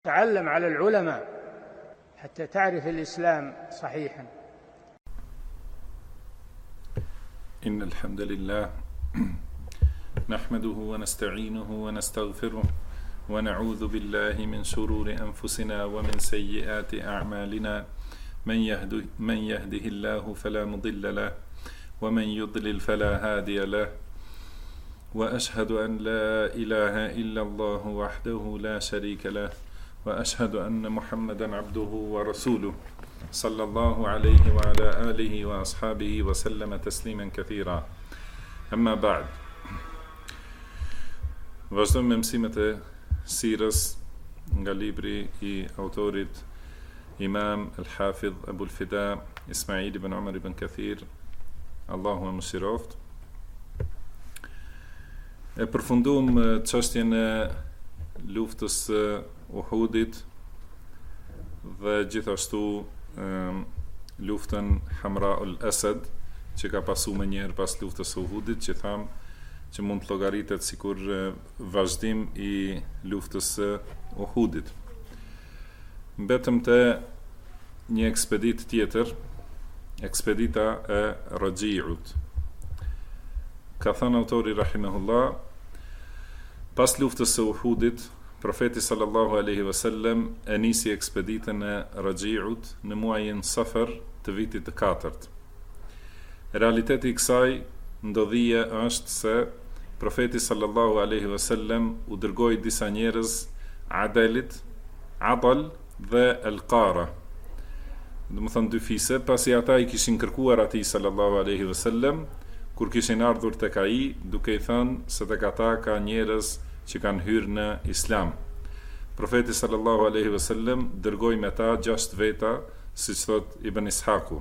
تعلم على العلماء حتى تعرف الإسلام صحيحا. إن الحمد لله نحمده ونستعينه ونستغفره ونعوذ بالله من شرور أنفسنا ومن سيئات أعمالنا من يهده الله فلا مضل له ومن يضلل فلا هادي له وأشهد أن لا إله إلا الله وحده لا شريك له وأشهد أن محمدا عبده ورسوله صلى الله عليه وعلى آله وأصحابه وسلم تسليما كثيرا. أما بعد. Vazhdojmë me mësimet e sirës nga libri I autorit Imam Al-Hafidh Abu Al-Fida Ismail ibn Umar ibn Kathir, Allahu e mëshiroft. E përfundum çështjen e luftës së Uhudit dhe gjithashtu luftën Hamra al-Asad që ka pasu më njëherë pas luftës së Uhudit, që tham që mund të llogaritet sikur vazhdim I luftës së Uhudit. Mbetëm te një ekspedit tjetër, ekspedita e Raji'ut. Ka thënë autori rahimahullah, pas luftës së Uhudit, profeti sallallahu alaihi wasallam e nisi ekspeditën e Raji'ut në muajin Safar të vitit të 4. Realiteti I kësaj ndodhie është se profeti sallallahu alaihi wasallam u dërgoi disa njerëz Adal dhe Al-Qara. Do të thonë dy fise, pasi ata I kishin kërkuar atij sallallahu alaihi wasallam kur kishin ardhur tek ai, duke I thënë se tek ata ka njerëz që kanë hyrë në Islam. Profeti sallallahu alaihi wasallam dërgoi me ta 6 veta, siç thot Ibn Ishaku.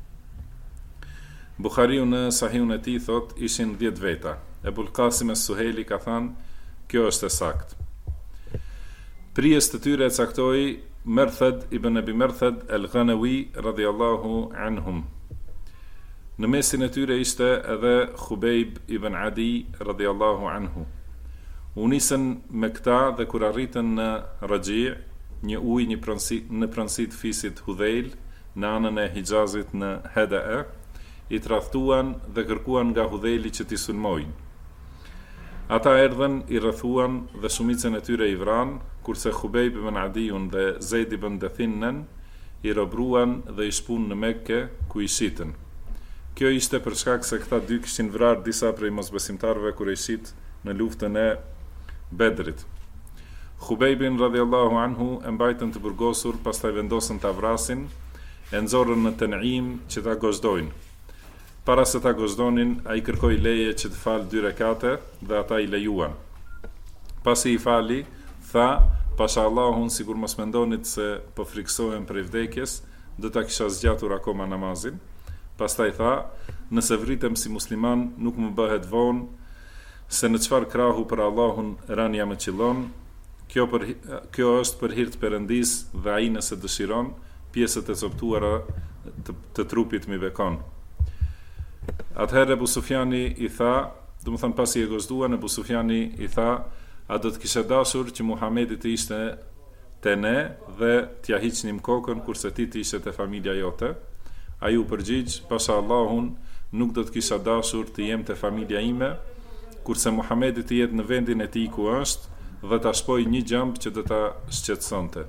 Buhariu në Sahihun e tij thot ishin 10 veta. Ebul Qasim as-Suheli ka thënë, kjo është e saktë. Prijes të tyre e caktoi Merthad ibn Abi Merthad al-Ghanawi radhiyallahu anhum. Në mesin e tyre ishte edhe Khubayb ibn Adi radhiyallahu anhu. U nisën me këta dhe kur arritën në Raji', një ujë në pronësit fisit Hudhail, në anën e Hijazit në Hada'a, I tradhtuan dhe kërkuan nga Hudhaili që t'i sulmojnë. Ata erdhen, I rrethuan dhe shumicën e tyre I vran, kurse Khubayb ibn Adiun dhe Zaid ibn Dathinnen I robruan dhe I shpun në Mekke ku I shitën. Kjo ishte për shkak se këta dy kishin vrarë disa prej mosbesimtarëve kur I shit në luftën e Bedrit. Khubaybin radhiyallahu anhu e mbajtën të burgosur, pastaj vendosën ta vrasin, e nxorrën në Tan'im që ta goshdojnë. Para se ta gosdonin, ai kërkoi leje që të falë 2 rekate dhe ata I lejuan. Pasi I fali, tha: "Pasha Allahun, sikur mos mendonit se po friksohem për vdekjes, do ta kisha zgjatur akoma namazin." Pastaj tha: "Nëse vritem si musliman, nuk më bëhet vonë, se në çfarë krahu për Allahun rania më qillon. Kjo është për hir të Perëndis dhe ai nëse dëshiron, pjesët e coptuara të trupit mi bekon." Atëherë Abu Sufjani I tha, do të thënë pasi e gozduan, Abu Sufjani I tha: "A do të kishe dashur që Muhamedi të ishte te ne dhe t'ja hiqnim kokën kurse ti të ishe te familja jote?" Ai u përgjigj: "Pasha Allahun, nuk do të kisha dashur të jem te familja ime, kurse Muhamedi të jetë në vendin e tij ku është dhe ta shpoj një gjamb që do ta shqetësonte."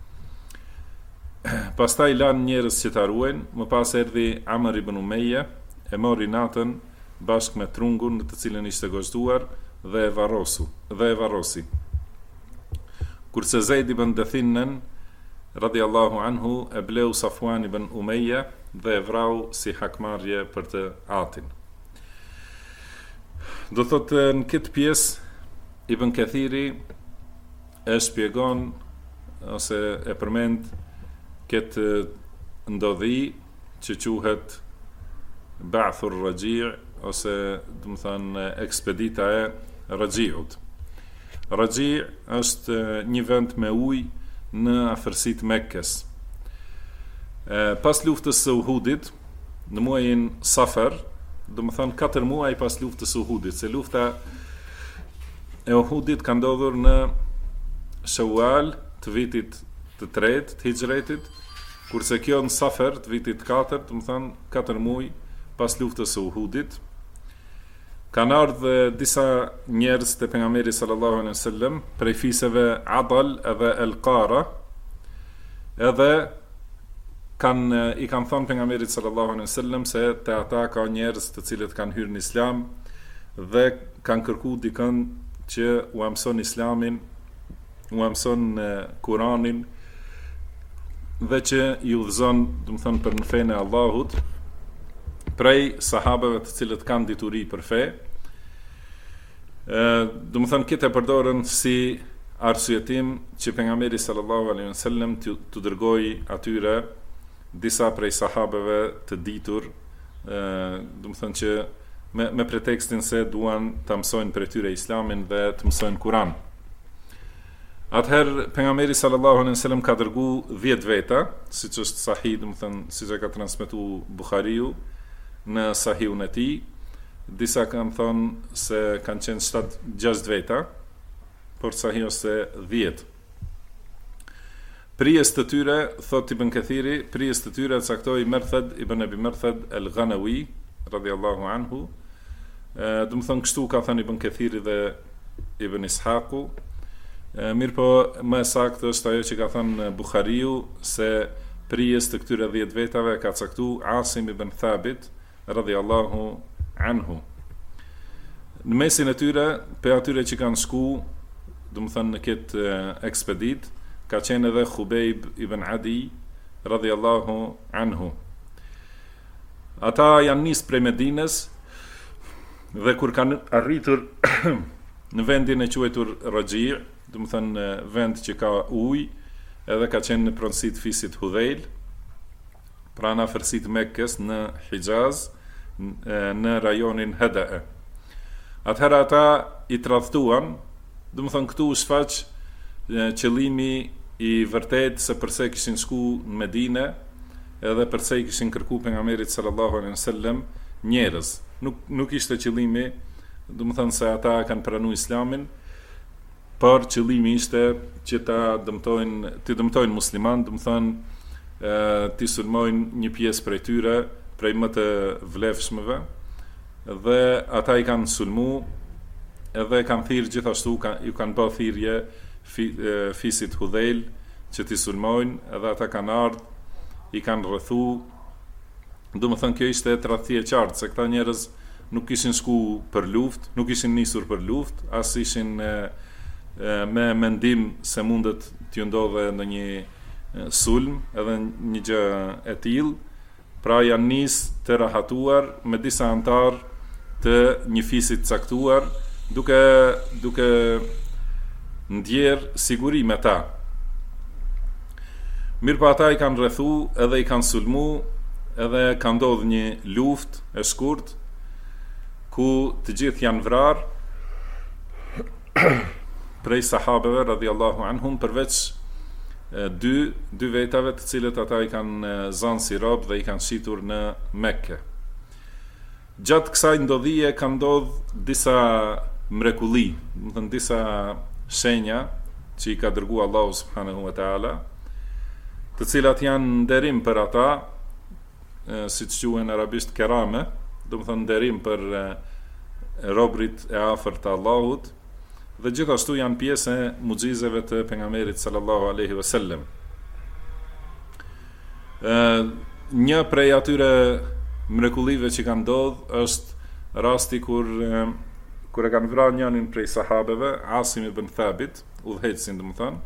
Pastaj lanë njerëz që ta ruajnë, më pas erdhi Amr ibn Umayya, e mori natën bashkë me trungun në të cilën ishte gozhduar dhe e varrosi. Kurse Zaid ibn Dathinnen radhiyallahu anhu e bleu Safwan ibn Umayya dhe e vrau si hakmarrje për të atin. Do thotë në këtë pjesë Ibn Kathiri e shpjegon ose e përmend këtë ndodhi që quhet Ba'thur Raji' ose do të thënë ekspedita e Raji'ut. Raji' është një vend me ujë në afërsitë Mekkes. Pas luftës së Uhudit, në muajin Safar, do të thënë 4 muaj pas luftës së Uhudit, se lufta e Uhudit ka ndodhur në Shawal të vitit të tretë të hijretit, kurse kjo në Safer të vitit 4, do të thonë 4 muaj pas luftës së Uhudit. Kanë ardhur disa njerëz te pejgamberi sallallahu alaihi wasallam prej fiseve Adal edhe El-Qara, edhe i kanë thënë pejgamberit sallallahu alaihi wasallam se te ata ka njerëz të cilët kanë hyrë në Islam dhe kanë kërkuar dikën që u mëson Islamin, u mëson Kur'anin dhe që i udhëzon, do të thonë, për në fenë e Allahut prej sahabeve të cilët kanë dituri për fe. Do të thonë, këtë e përdorën si arsyetim që pejgamberi sallallahu alaihi wasallam të dërgoi atyre disa prej sahabeve të ditur, do të thonë që me pretekstin se duan të mësojnë për tyre Islamin dhe të mësojnë Kur'an. Atëherë pejgamberi sallallahu alaihi wasallam ka dërguar 10 veta, siç është sahih, do të thonë, siç e ka transmetuar Buhariu në Sahihun e tij. Disa kanë thënë se kanë qenë 7-6 veta, por sahih është 10. Prijes të tyre, thot Ibn Kathiri, prijes të tyre caktoi Merthad ibn Abi Merthad al-Ghanawi radhiyallahu anhu. Do të thonë, kështu ka thënë Ibn Kathiri dhe Ibn Ishaku. Mirë po, më saktë është ajo që ka thënë Buhariu, se prijes të këtyre 10 vetave ka caktuar Asim ibn Thabit radhiyallahu anhu. Në mesin e tyre, për atyre që kanë shku, do të thonë, në këtë ekspedit, ka qenë edhe Khubejb ibn Adi radhiyallahu anhu. Ata janë nisë prej Medinës dhe kur kanë arritur në vendin e quajtur Raji', do të thënë vend që ka ujë, edhe ka qenë në pronësitë fisit Hudhejl, pra në afërsitë Mekkës në Hijaz, në rajonin Hada'a. Atëherë ata i tradhtuan, do të thënë, këtu u shfaq qëllimi i vërtet se përse kishin shku në Medinë edhe përse i kishin kërku pejgamberit sallallahu alaihi wasallam njerëz. Nuk ishte qëllimi, do të thënë, se ata kanë pranuar Islamin, por qëllimi ishte që ta dëmtojnë musliman, do të thënë, të sulmojnë një pjesë prej tyre, prej më të vlefshmëve, dhe ata i kanë sulmu edhe kanë thirrë gjithashtu, ju kanë bërë thirrje fisit Hudhejl që t'i sulmojnë, edhe ata kanë ardhur, i kanë rrethu. Do të thënë, kjo ishte tradhti e qartë se këta njerëz nuk kishin shku për luftë, nuk ishin nisur për luftë, as ishin me mendim se mundet t'ju ndodhe në një sulm edhe një gjë e tillë. Pra janë nisë të rahatuar me disa antar të një fisit caktuar, duke ndjerë siguri me ta. Mirë pa ata i kanë rrethu edhe i kanë sulmu, edhe ka ndodhur një luftë e shkurt ku të gjithë janë vrarë prej sahabeve radhiyallahu anhum, përveç dy vetave të cilët ata i kanë zënë si rob dhe i kanë shitur në Mekke. Gjatë kësaj ndodhije ka ndodhur disa mrekulli, do të thënë disa shenja që i ka dërguar Allahu subhanahu wa taala, të cilat janë nderim për ata, siç quhen arabisht kerame, do të thënë nderim për robrit e afërt të Allahut, dhe gjithashtu janë pjesë e mucizeve të pejgamberit sallallahu alaihi wasallam. Një prej atyre mrekullive që kanë ndodhur është rasti kur e kanë vrarë njërin prej sahabeve, Asim ibn Thabit, udhëheqësin, domethënë.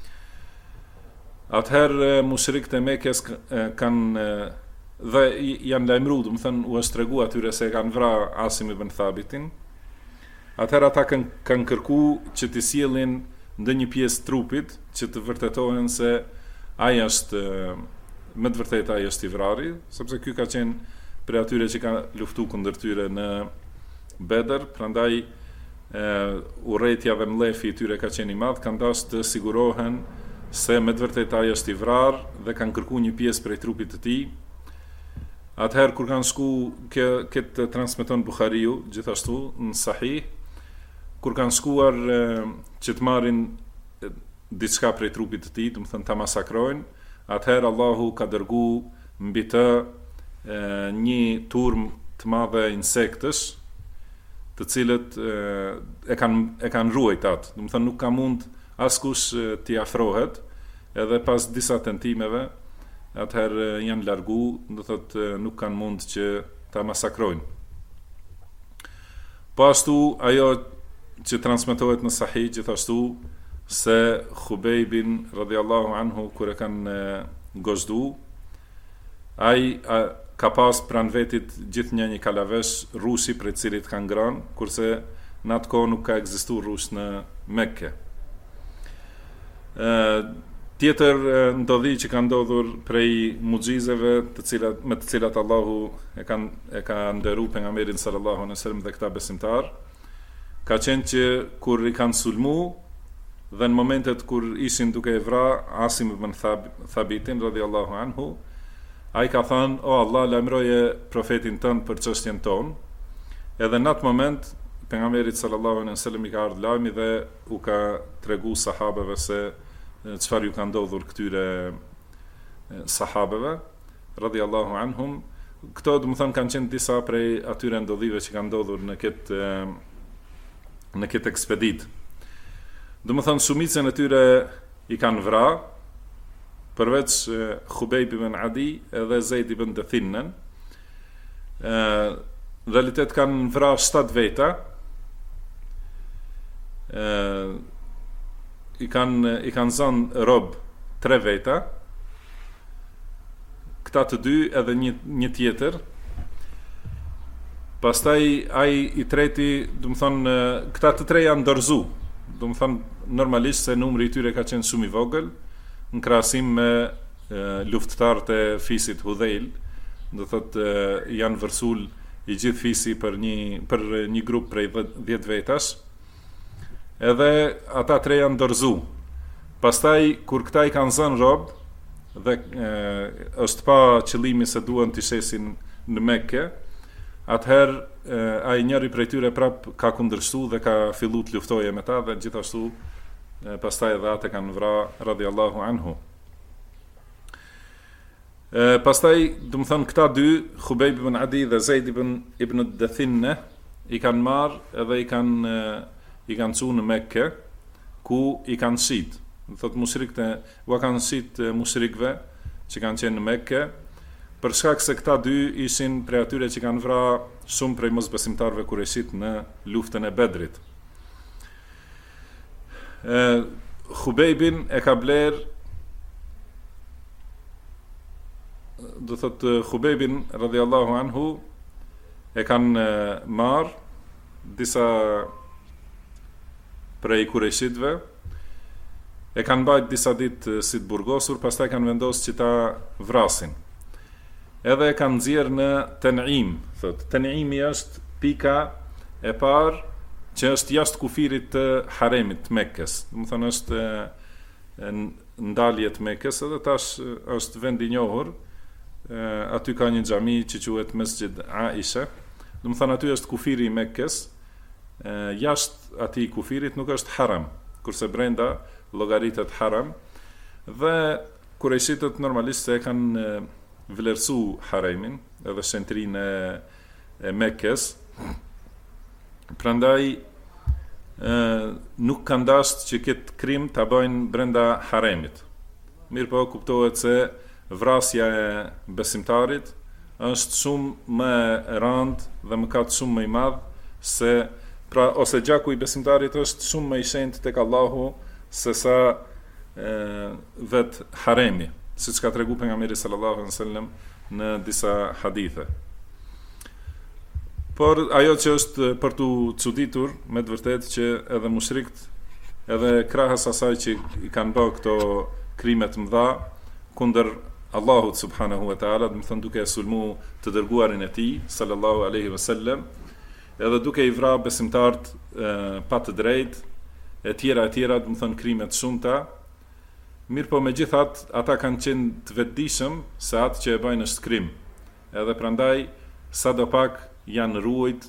Atëherë mushrikët e Mekës kanë dhe janë lajmëruar, domethënë u është treguar atyre se kanë vrarë Asim ibn Thabitin. Atëherë ata kanë kërkuar që t'i sjellin ndonjë pjesë trupit që të vërtetohen se ai është me të vërtetë ai është i vrarë, sepse ky ka qenë prej atyre që kanë luftuar kundër tyre në Bedër, prandaj urrejtja dhe mlefi i tyre ka qenë i madh, kanë dashur të sigurohen se me të vërtetë ai është i vrarë dhe kanë kërkuar një pjesë prej trupit të tij. Atëherë kur kanë shku, këtë transmeton Buhariu gjithashtu në Sahih, kur kanë shkuar që të marrin diçka prej trupit të tij, do të thënë ta masakrojnë, atëherë Allahu ka dërgu mbi të një turm të madhe insektësh, të cilët e kanë ruajt atë. Do të thënë nuk ka mund askush t'i afrohet, edhe pas disa tentimeve, atëherë janë largu, do thotë nuk kanë mund që ta masakrojnë. Po ashtu ajo që transmetohet në Sahih gjithashtu se Khubejbin radhiyallahu anhu kur e kanë gozhdu, ai ka pas pranë vetit gjithnjë një kalavesh rushi prej cilit kanë ngrënë, kurse në atë kohë nuk ka ekzistuar rush në Mekke. Tjetër ndodhi që ka ndodhur prej muxhizeve me të cilat Allahu e ka nderuar pejgamberin sallallahu alaihi wasallam dhe këta besimtar, ka qenë që kur i kanë sulmu dhe në momentet kur ishin duke e vrar Asim ibn Thabitin radhiyallahu anhu, ai ka thënë: "O Allah, lajmëroje profetin tënd për çështjen tonë." Edhe në atë moment pejgamberit sallallahu alaihi wasallam i ka ardhur lajmi dhe u ka tregu sahabeve se çfarë ju ka ndodhur këtyre sahabeve radhiyallahu anhum. Këto do të thonë kanë qenë disa prej atyre ndodhive që kanë ndodhur në këtë ekspedit. Do të thonë shumicën e tyre i kanë vrarë, përveç Khubejb ibn Adi edhe Zeid ibn Dathinnen. Në realitet kanë vrarë 7 veta. I kanë zënë rob 3 veta, këta të 2 edhe një tjetër. Pastaj ai i treti, do të thonë këta të 3 janë dorëzu. Do të thonë normalisht se numri i tyre ka qenë shumë i vogël në krahasim me luftëtarët e fisit Hudhail. Do thotë janë vërsul i gjithë fisi për një grup prej 10 vetash. Edhe ata 3 janë dorëzu. Pastaj kur këta i kanë zënë rob dhe është pa qëllimi se duan t'i shesin në Mekke, atëherë ai njëri prej tyre prap ka kundërshtu dhe ka fillu të luftoje me ta dhe gjithashtu pastaj edhe ata kanë vrarë radhiyallahu anhu. Pastaj, do të thonë këta 2, Khubejb ibn Adi dhe Zeid ibn Dathinne, i kanë marrë edhe i kanë çuar në Mekke, ku i kanë shit. Do thotë mushrikët u kanë shit mushrikëve që kanë qenë në Mekke, për shkak se këta 2 ishin prej atyre që kanë vrarë shumë prej mosbesimtarëve kureshit në luftën e Bedrit. Khubejbin e ka bler, do thotë Khubejbin radhiyallahu anhu e kanë marrë disa prej kureshitëve, e kanë bajt disa ditë si të burgosur, pastaj kanë vendosur që ta vrasin. Edhe e kanë nxjerrë në Tan'im, thotë. Tan'imi është pika e parë që është jashtë kufirit të haremit të Mekkes. Do të thonë është ndalje të Mekkes, edhe tash është vend i njohur. Aty ka një xhami që quhet Mesjid Aisha. Do të thonë aty është kufiri i Mekkes. Jashtë atij kufirit nuk është haram, kurse brenda llogaritet haram. Dhe kurejshitët normalisht se kanë vlerësu haremin edhe shentrinë e Mekkes. Prandaj nuk kanë dashur që këtë krim ta bëjnë brenda haremit. Mirë po kuptohet se vrasja e besimtarit është shumë më e rëndë dhe mëkat shumë më i madh se ose gjaku i besimtarit është shumë më i shenjtë tek Allahu se sa vet haremi, siç ka treguar pejgamberi sallallahu alaihi wasallam në disa hadithe. Por ajo që është për tu çuditur me të vërtetë që edhe mushrikët, edhe krahas asaj që i kanë bërë këto krime të mëdha kundër Allahut subhanahu wa taala, do të thonë duke sulmu të dërguarin e tij sallallahu alaihi wasallam, edhe duke i vrarë besimtarët pa të drejtë, e tjera, do të thonë krime të shumta. Mirë po megjithatë, ata kanë qenë të vetëdijshëm se atë që e bëjnë është krim. Edhe prandaj sadopak janë ruajt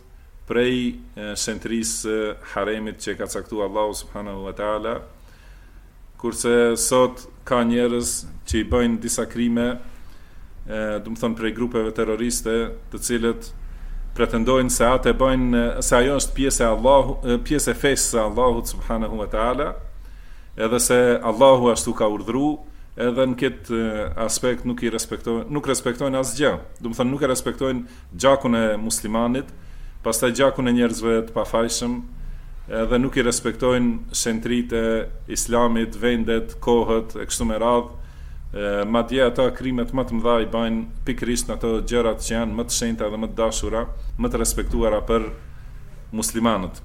prej shentrisë haremit që ka caktuar Allahu subhanahu wa taala, kurse sot ka njerëz që i bëjnë disa krime, do të thonë prej grupeve terroriste, të cilët pretendojnë se atë bëjnë, se ajo është pjesë e fesë së Allahut subhanahu wa taala, edhe se Allahu ashtu ka urdhëruar, edhe në këtë aspekt nuk respektojnë asgjë. Do të thonë nuk e respektojnë gjakun e muslimanit, pastaj gjakun e njerëzve të pafajshëm, edhe nuk i respektojnë shentritë e islamit, vendet, kohët e kështu me radhë. Madje ata krimet më të mëdha i bajnë pikërisht në ato gjërat që janë më të shenjta dhe më të dashura, më të respektuara për muslimanët.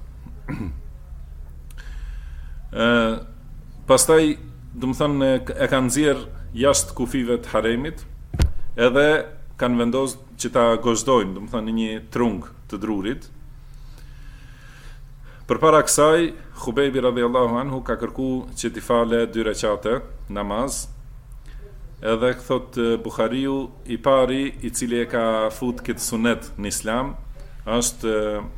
Pastaj, do të thonë, e kanë nxjerr jashtë kufive të haremit, edhe kanë vendosur që ta gozhdojnë, do të thonë, në një trung të drurit. Përpara kësaj, Khubejbi radhiyallahu anhu ka kërkuar që t'i fale 2 rekate namaz. Edhe thot Buhariu, i pari i cili e ka fut këtë sunet në islam është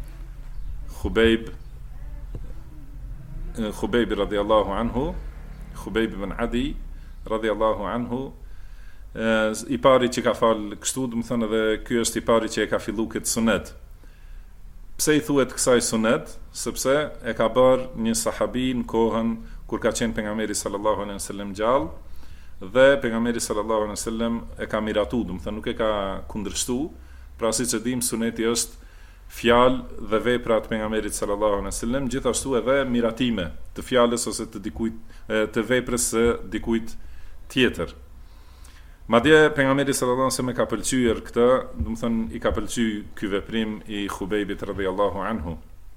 Khubejbi radhiyallahu anhu, Khubejbi ibn Adi radhiyallahu anhu, i pari që ka fal kështu, do të thonë edhe ky është i pari që e ka filluar këtë sunet. Pse i thuhet kësaj sunet? Sepse e ka bërë një sahabi në kohën kur ka qenë pejgamberi sallallahu alaihi wasallam gjallë, dhe pejgamberi sallallahu alaihi wasallam e ka miratu, do të thonë nuk e ka kundërshtuar, pra siç e dim suneti është fjalë dhe vepra të pejgamberit sallallahu alaihi wasallam, gjithashtu edhe miratime të fjalës ose të dikujt, të veprës së dikujt tjetër. Madje pejgamberi sallallahu alaihi wasallam ka pëlqyer këtë, do të thonë i ka pëlqyer ky veprim i Khubejbit radhiyallahu anhu.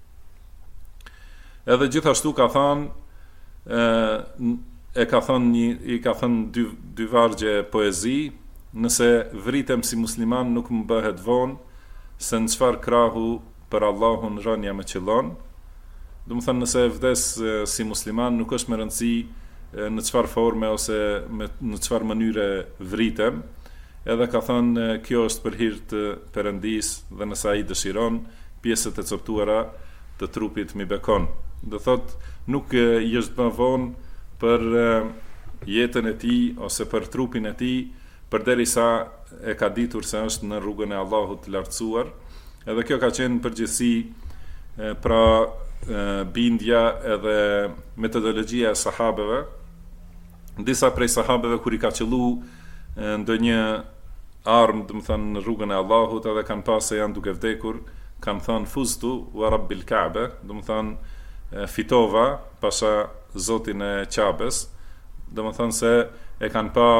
Edhe gjithashtu ka thënë i ka thënë dy vargje poezi, nëse vritem si musliman nuk më bëhet vonë, se në çfarë krahu për Allahun rënja më qëllon. Do të thënë nëse vdes si musliman nuk është më rëndësi në çfarë forme ose në çfarë mënyre vritem. Edhe ka thënë kjo është për hir të Perëndis dhe nëse ai dëshiron, pjesët e coptuara të trupit mi bekon. Do thotë nuk i është bën vonë për jetën e tij ose për trupin e tij, përderisa e ka ditur se është në rrugën e Allahut të lartësuar. Edhe kjo ka qenë përgjithësi pra bindja edhe metodologjia e sahabeve. Disa prej sahabeve kur i ka qellu ndonjë armë, do të thënë në rrugën e Allahut, edhe kanë pasë se janë duke vdekur, kanë thënë fuztu wa rabbil Ka'be, do të thënë fitova pasha Zotin e Qabes, do të thonë se e kanë pa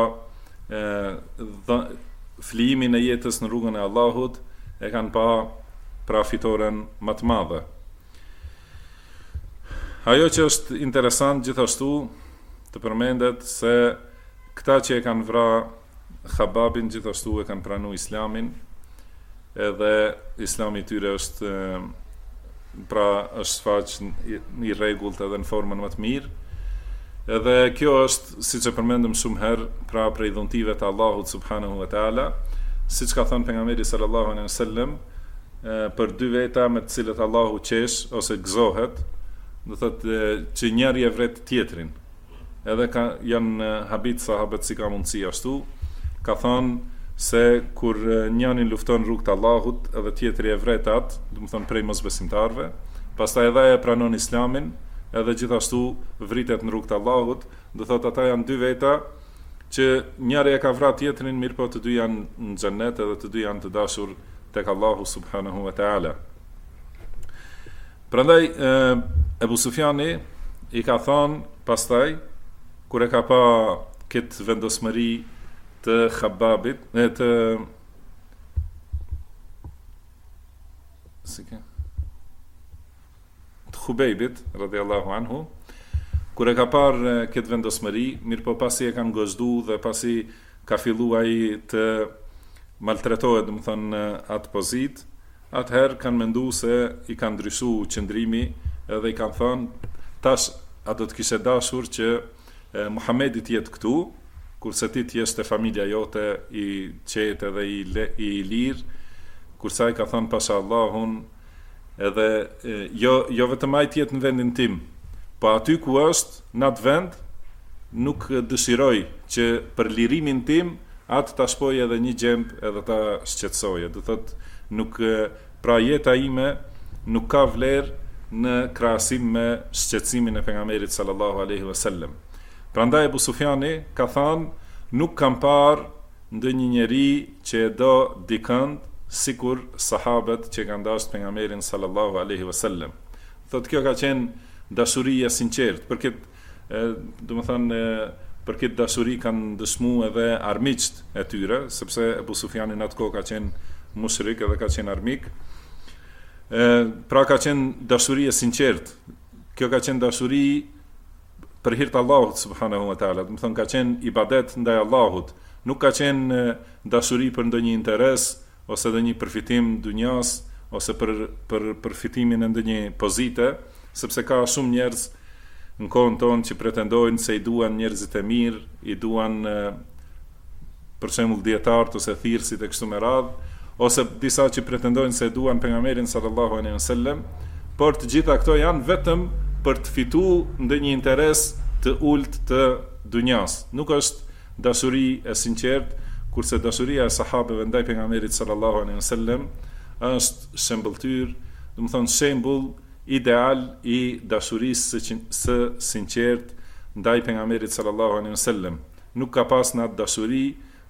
flijimin e jetës në rrugën e Allahut, e kanë pa pra fitoren më të madhe. Ajo që është interesant gjithashtu të përmendet se këta që e kanë vra Khababin gjithashtu e kanë pranu islamin, edhe islami i tyre është pra është faq i rregullt edhe në formën më të mirë. Edhe kjo është, siç e përmendëm shumë herë, pra prej dhuntive të Allahut subhanahu wa taala, siç ka thënë pejgamberi sallallahu alaihi wasallam, për 2 veta me të cilët Allahu qesh ose gëzohet, do thotë që njëri e vret tjetrin. Edhe janë habit sahabët si ka mundësi ashtu, ka thënë se kur njënin lufton rrugt të Allahut edhe tjetri e vret atë, do të thonë prej mosbesimtarëve, pastaj edhe e pranon islamin, edhe gjithashtu vritet në rrugt të Allahut, do thotë ata janë 2 veta që njëri e ka vrarë tjetrin, mirë po të dy janë në xhennet edhe të dy janë të dashur tek Allahu subhanahu wa taala. Prandaj Ebu Sufjani i ka thënë pastaj kur e ka pa këtë vendosmëri të Khababit, të Khubejbit radhiyallahu anhu, kur e ka parë këtë vendosmëri, mirë po pasi e kanë gozhdu dhe pasi ka fillu ai të maltretohet, do të thonë atë pozit, atëherë kanë mendu se i kanë ndryshu qëndrimi edhe i kanë thënë tash a do të kishe dashur që Muhamedi të jetë këtu, kurse ti të jesh te familja jote i qetë dhe i lirë, kurse ai ka thënë pasha Allahun, edhe jo vetëm ai të jetë në vendin tim, po aty ku është, në atë vend, nuk dëshiroj që për lirimin tim atë ta shpoj edhe një gjemb edhe ta shqetësoje. Do thot nuk pra jeta ime nuk ka vlerë në krahasim me shqetësimin e pejgamberit sallallahu alaihi wasallam. Prandaj Abu Sufjani ka thënë nuk kam parë ndonjë njeri që e do dikënd sikur sahabët që kanë dashur pejgamberin sallallahu alaihi wasallam. Thotë kjo ka qenë dashuria sinqert, për këtë domethënë për këtë dashuri kanë dëshmuar edhe armiqt e tyre, sepse Abu Sufjani në atë kohë ka qenë mushrik edhe ka qenë armik. Pra ka qenë dashuri e sinqert. Kjo ka qenë dashuri për hir të Allahut subhanahu wa taala, do të thonë ka qenë ibadet ndaj Allahut, nuk ka qenë dashuri për ndonjë interes ose ndonjë përfitim dunjas ose për përfitimin e ndonjë pozite, sepse ka shumë njerëz në kohën tonë që pretendojnë se i duan njerëzit e mirë, i duan për shembull dietarët ose thirrësit e kështu me radhë, ose disa që pretendojnë se duan pejgamberin sallallahu alaihi wasallam, por të gjitha këto janë vetëm për të fituar ndonjë interes të ulët të dunjas. Nuk është dashuri e sinqert, kurse dashuria e sahabeve ndaj pejgamberit sallallahu alaihi wasallam është shembulltyr, do të thonë shembull ideal i dashurisë së sinqert ndaj pejgamberit sallallahu alaihi wasallam. Nuk ka pas në atë dashuri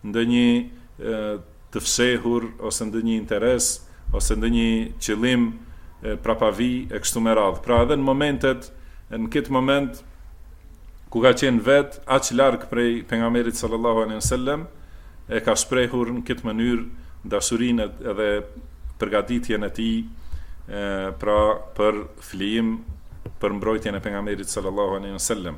ndonjë të fshehur ose ndonjë interes ose ndonjë qëllim prapavi e kështu me radhë. Pra edhe në këtë moment ku ka qenë vet aq larg prej pejgamberit sallallahu alaihi wasallam, e ka shprehur në këtë mënyrë dashurinë edhe përgatitjen e tij pra për flijim për mbrojtjen e pejgamberit sallallahu alaihi wasallam.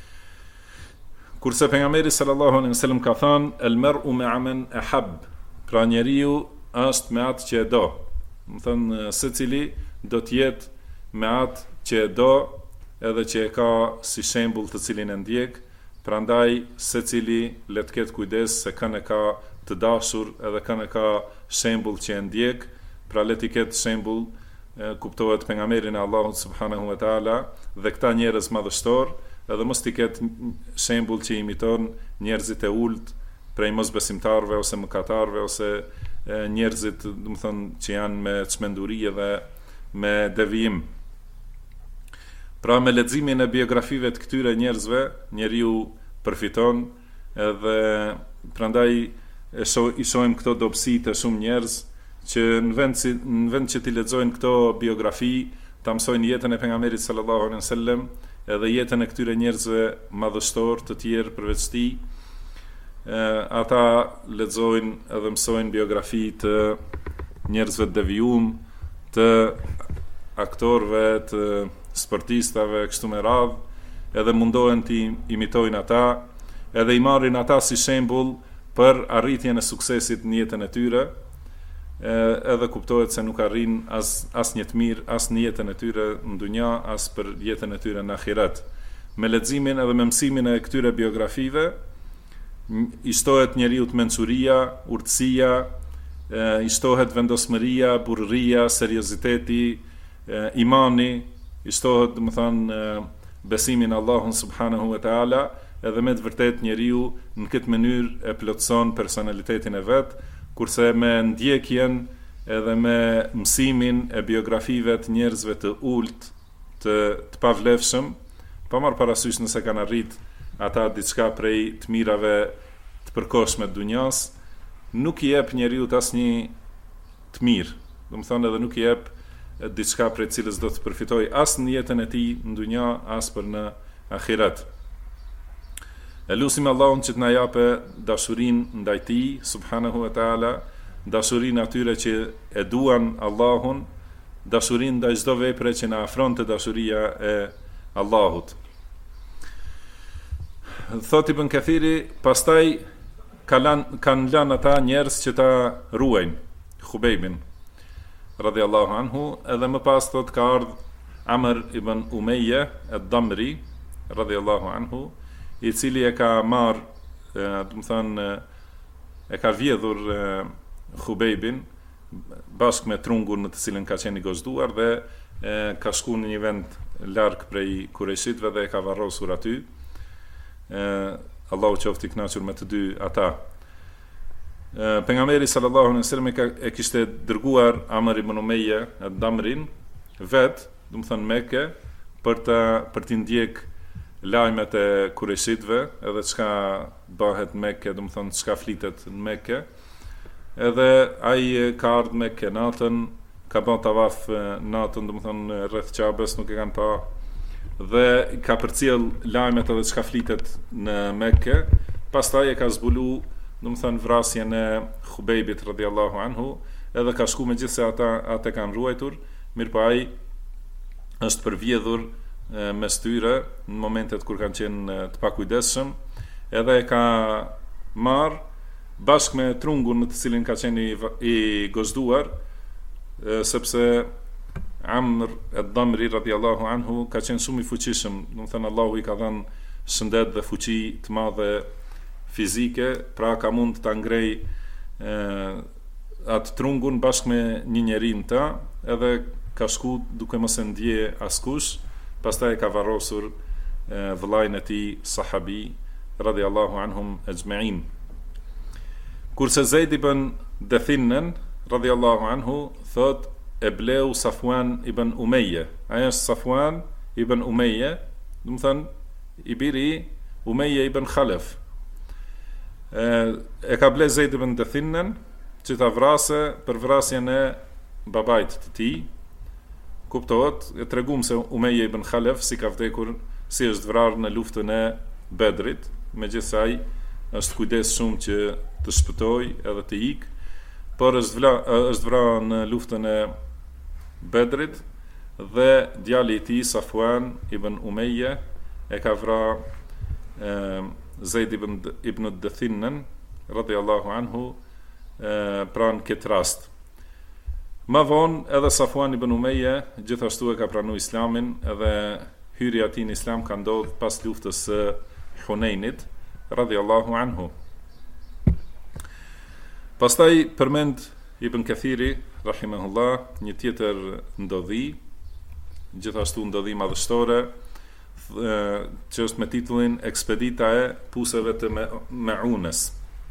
Kurse pejgamberi sallallahu alaihi wasallam ka thënë el mar'u ma'a man ahab, pra njeriu është me atë që e do. Do të thënë secili do të jetë me atë që e do edhe që e ka si shembull të cilin e ndjek, prandaj secili le të ketë kujdes se kanë e ka të dashur edhe kanë e ka shembull që e ndjek, pra le të ketë shembull kuptohet pejgamberin e Allahut subhanahu wa taala dhe këta njerëz madhështor, edhe mos t'i ketë shembull që imiton njerëzit e ulët prej mosbesimtarëve ose mëkatarëve ose njerëzit, do të thonë, që janë me çmenduri dhe me devijim. Pra me leximin e biografive të këtyre njerëzve, njeriu përfiton edhe prandaj i shohim këto dobësi të shumë njerëz që në vend që t'i lexojnë këto biografi, ta mësojnë jetën e pejgamberit sallallahu alaihi wasallam edhe jetën e këtyre njerëzve madhështor të tjerë përveç tij. Ata lexojnë edhe mësojnë biografi të njerëzve të devijuar, të aktorëve, të sportistave kështu me radhë, edhe mundohen të imitojnë ata, edhe i marrin ata si shembull për arritjen e suksesit në jetën e tyre, edhe kuptohet se nuk arrin as një të mirë, as në jetën e tyre në dunja, as për jetën e tyre në ahiret. Me leximin edhe me mësimin e këtyre biografive, i shtohet njeriu të mençuria, urtësia, i shtohet vendosmëria, burrëria, serioziteti, imani, i shtohet, do të thonë, besimi në Allahun subhanahu wa taala, edhe me të vërtet njeriu në këtë mënyrë e plotëson personalitetin e vet, kurse me ndjekjen edhe me mësimin e biografive të njerëzve të ulët, të pavlefshëm, pa marrë parasysh nëse kanë arrit ata diçka prej të mirave të përkohshme të dunjas, nuk i jep njeriu asnjë të mirë. Do të thonë edhe nuk i jep diçka prej cilës do të përfitoj as në jetën e tij në dunja, as për në ahiret. E lutim Allahun që të na japë dashurinë ndaj tij subhanahu wa taala, dashurinë atyre që e duan Allahun, dashurinë ndaj çdo vepre që na afron te dashuria e Allahut. Thot Ibn Kathiri, pastaj kanë lënë ata njerëz që ta ruajnë Khubejbin radhiyallahu anhu, edhe më pas thot ka ardhur Amr ibn Umayya ad-Damri radhiyallahu anhu, i cili e ka marr, do të thonë, e ka vjedhur Khubejbin bashkë me trungun në të cilin ka qenë i gozhduar dhe ka shkuar në një vend larg prej kureshitëve dhe e ka varrosur aty. Allahu qoftë i kënaqur me të dy ata. Pejgamberi sallallahu alaihi wasallam e kishte dërguar Amr ibn Umayya ad-Damrin vet, do të thënë Mekë, për të ndjek lajmet e Kureshitëve, edhe çka bëhet në Mekë, do të thënë çka flitet në Mekë. Edhe ai ka ardhur në Mekë natën, ka bën tavaf natën, do të thënë rreth Qabes, nuk e kanë pa, dhe ka përcjell lajmet edhe çka flitet në Mekë. Pastaj e ka zbulu, do të thënë vrasjen e Khubejbit radhiyallahu anhu, edhe ka shku megjithse ata kanë ruajtur, mirëpo ai është përvjedhur mes tyre në momentet kur kanë qenë të pakujdesshëm, edhe e ka marr bashkë me trungun në të cilin ka qenë i gozduar, sepse Amr ad-Damri radhiyallahu anhu ka qenë shumë i fuqishëm, do të thënë Allahu i ka dhënë shëndet dhe fuqi të madhe fizike, pra ka mund ta ngrej atë trungun bashkë me një njerin të, edhe ka shku duke mos e ndje askush, pastaj ka varrosur vëllain e tij sahabi radhiyallahu anhum ajma'in. Kurse Zeid ibn Dathinnen radhiyallahu anhu thot e bleu Safwan ibn Umayya. Ai është Safwan ibn Umayya, do të thënë i biri Umayya ibn Khalaf. E ka ble Zeid ibn Dathinnen që ta vrasë për vrasjen e babait të tij. Kuptohet, e tregum se Umayya ibn Khalaf si ka vdekur, si është vrarë në luftën e Bedrit, megjithëse ai është kujdes shumë që të shpëtoj edhe të ik, por është vrarë në luftën e Bedrit, dhe djali i tij Safwan ibn Umayya e ka vrarë Zeid ibn Dathinnen radhiyallahu anhu pranë këtë rast. Ma vonë edhe Safwan ibn Umayya gjithashtu e ka pranuar Islamin, edhe hyrja e tij në Islam ka ndodhur pas luftës së Hunenit radhiyallahu anhu. Pastaj përmend Ibn Kathiri rahimahullah një tjetër ndodhi, gjithashtu ndodhi madhështore, që është me titullin Ekspedita e puseve të Ma'unes.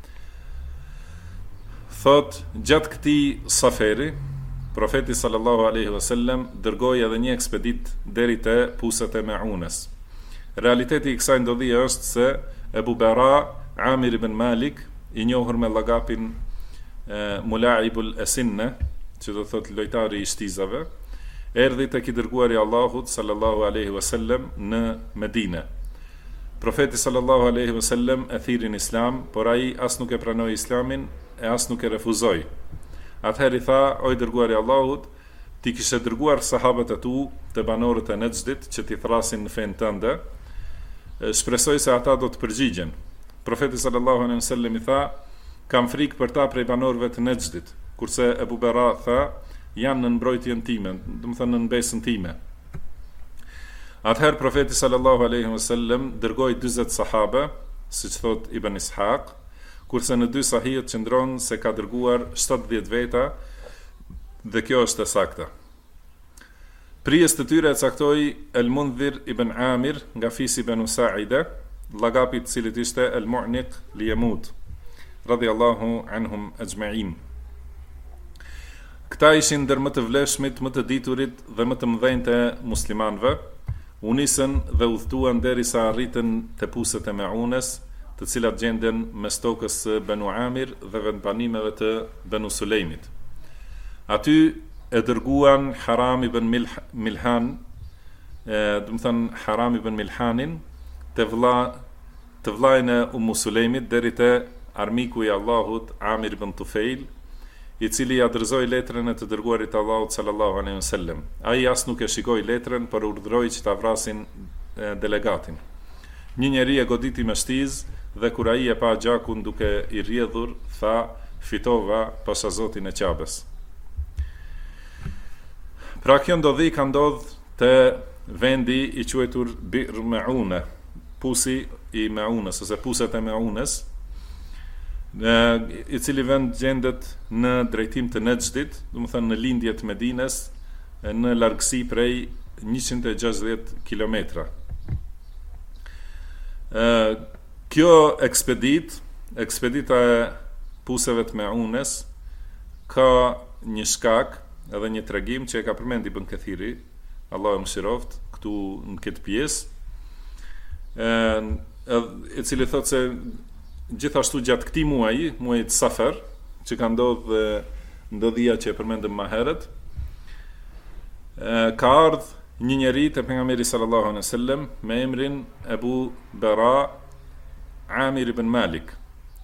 Thot, gjatë këtij saferi, profeti sallallahu alaihi wasallam dërgoi edhe një ekspedit deri te puset e Ma'unes. Realiteti i kësaj ndodhie është se Ebu Bara Amir ibn Malik, i njohur me llaqapin Mula'ibul Asinne, që do thot lojtari i shtizave, erdhi tek i dërguari i Allahut sallallahu alaihi wasallam në Medinë. Profeti sallallahu alaihi wasallam e thiri në Islam, por ai as nuk e pranoi Islamin e as nuk e refuzoi. Atëherë i tha, o i dërguari i Allahut, ti kishe dërguar sahabët e tu të banorët e Nejdit që t'i thrasin në fenë tënde, shpresoj se ata do të përgjigjen. Profeti sallallahu alaihi wasallam i tha, kam frikë për ta prej banorëve të Nejdit, kurse Ebu Bara tha, janë në mbrojtjen time, do të thënë në besën time. Atëherë profeti sallallahu alaihi wasallam dërgoi 40 sahabe, siç thot Ibn Ishaq, kurse në 2 sahihet qëndron se ka dërguar 70 veta, dhe kjo është e sakta. Prijes të tyre e caktoi El-Mundhir ibn Amir nga fisi Banu Sa'ide, llaqapi i cilit ishte El-Mu'niq li Yamut, radhiyallahu anhum ajma'in. Këta ishin ndër më të vlefshmit, më të diturit dhe më të mëdhenj të muslimanëve, u nisën dhe udhëtuan derisa arritën te puset e Ma'unes, të cilat gjenden mes tokës së Banu Amir dhe vendbanimeve të Banu Sulejmit. Aty e dërguan Haram ibn Milhan, do të thënë Haram ibn Milhanin, të vllajën e Sulejmit deri te armiku i Allahut Amir ibn Tufail, i cili ja dërzoi letrën e të dërguarit Allahut sallallahu alaihi wasallam. Ai as nuk e shikoi letrën, por urdhëroi që ta vrasin delegatin. Një njeri e goditi me shtiz, dhe kur ai e pa gjakun duke i rrjedhur, tha, fitova pasha Zotin e Qabes. Pra kjo ndodhi ka ndodhur te vendi i quajtur Bir Ma'une, pusi i Ma'unes ose puset e Ma'unes, i cili vend gjendet në drejtim të Nejdit, do të thënë në lindje të Medines, në largësi prej 160 kilometra. Kjo ekspedita e puseve të Meunes ka një shkak edhe një tregim që e ka përmend Ibn Kathiri, Allahu e mëshiroft, këtu në këtë pjesë, e cili thotë se gjithashtu gjatë këtij muajit Safar, që ka ndodhia që e përmendëm më herët, ka ardhur një njeri te pejgamberi sallallahu alaihi wasallam me emrin Abu Bara Amir ibn Malik.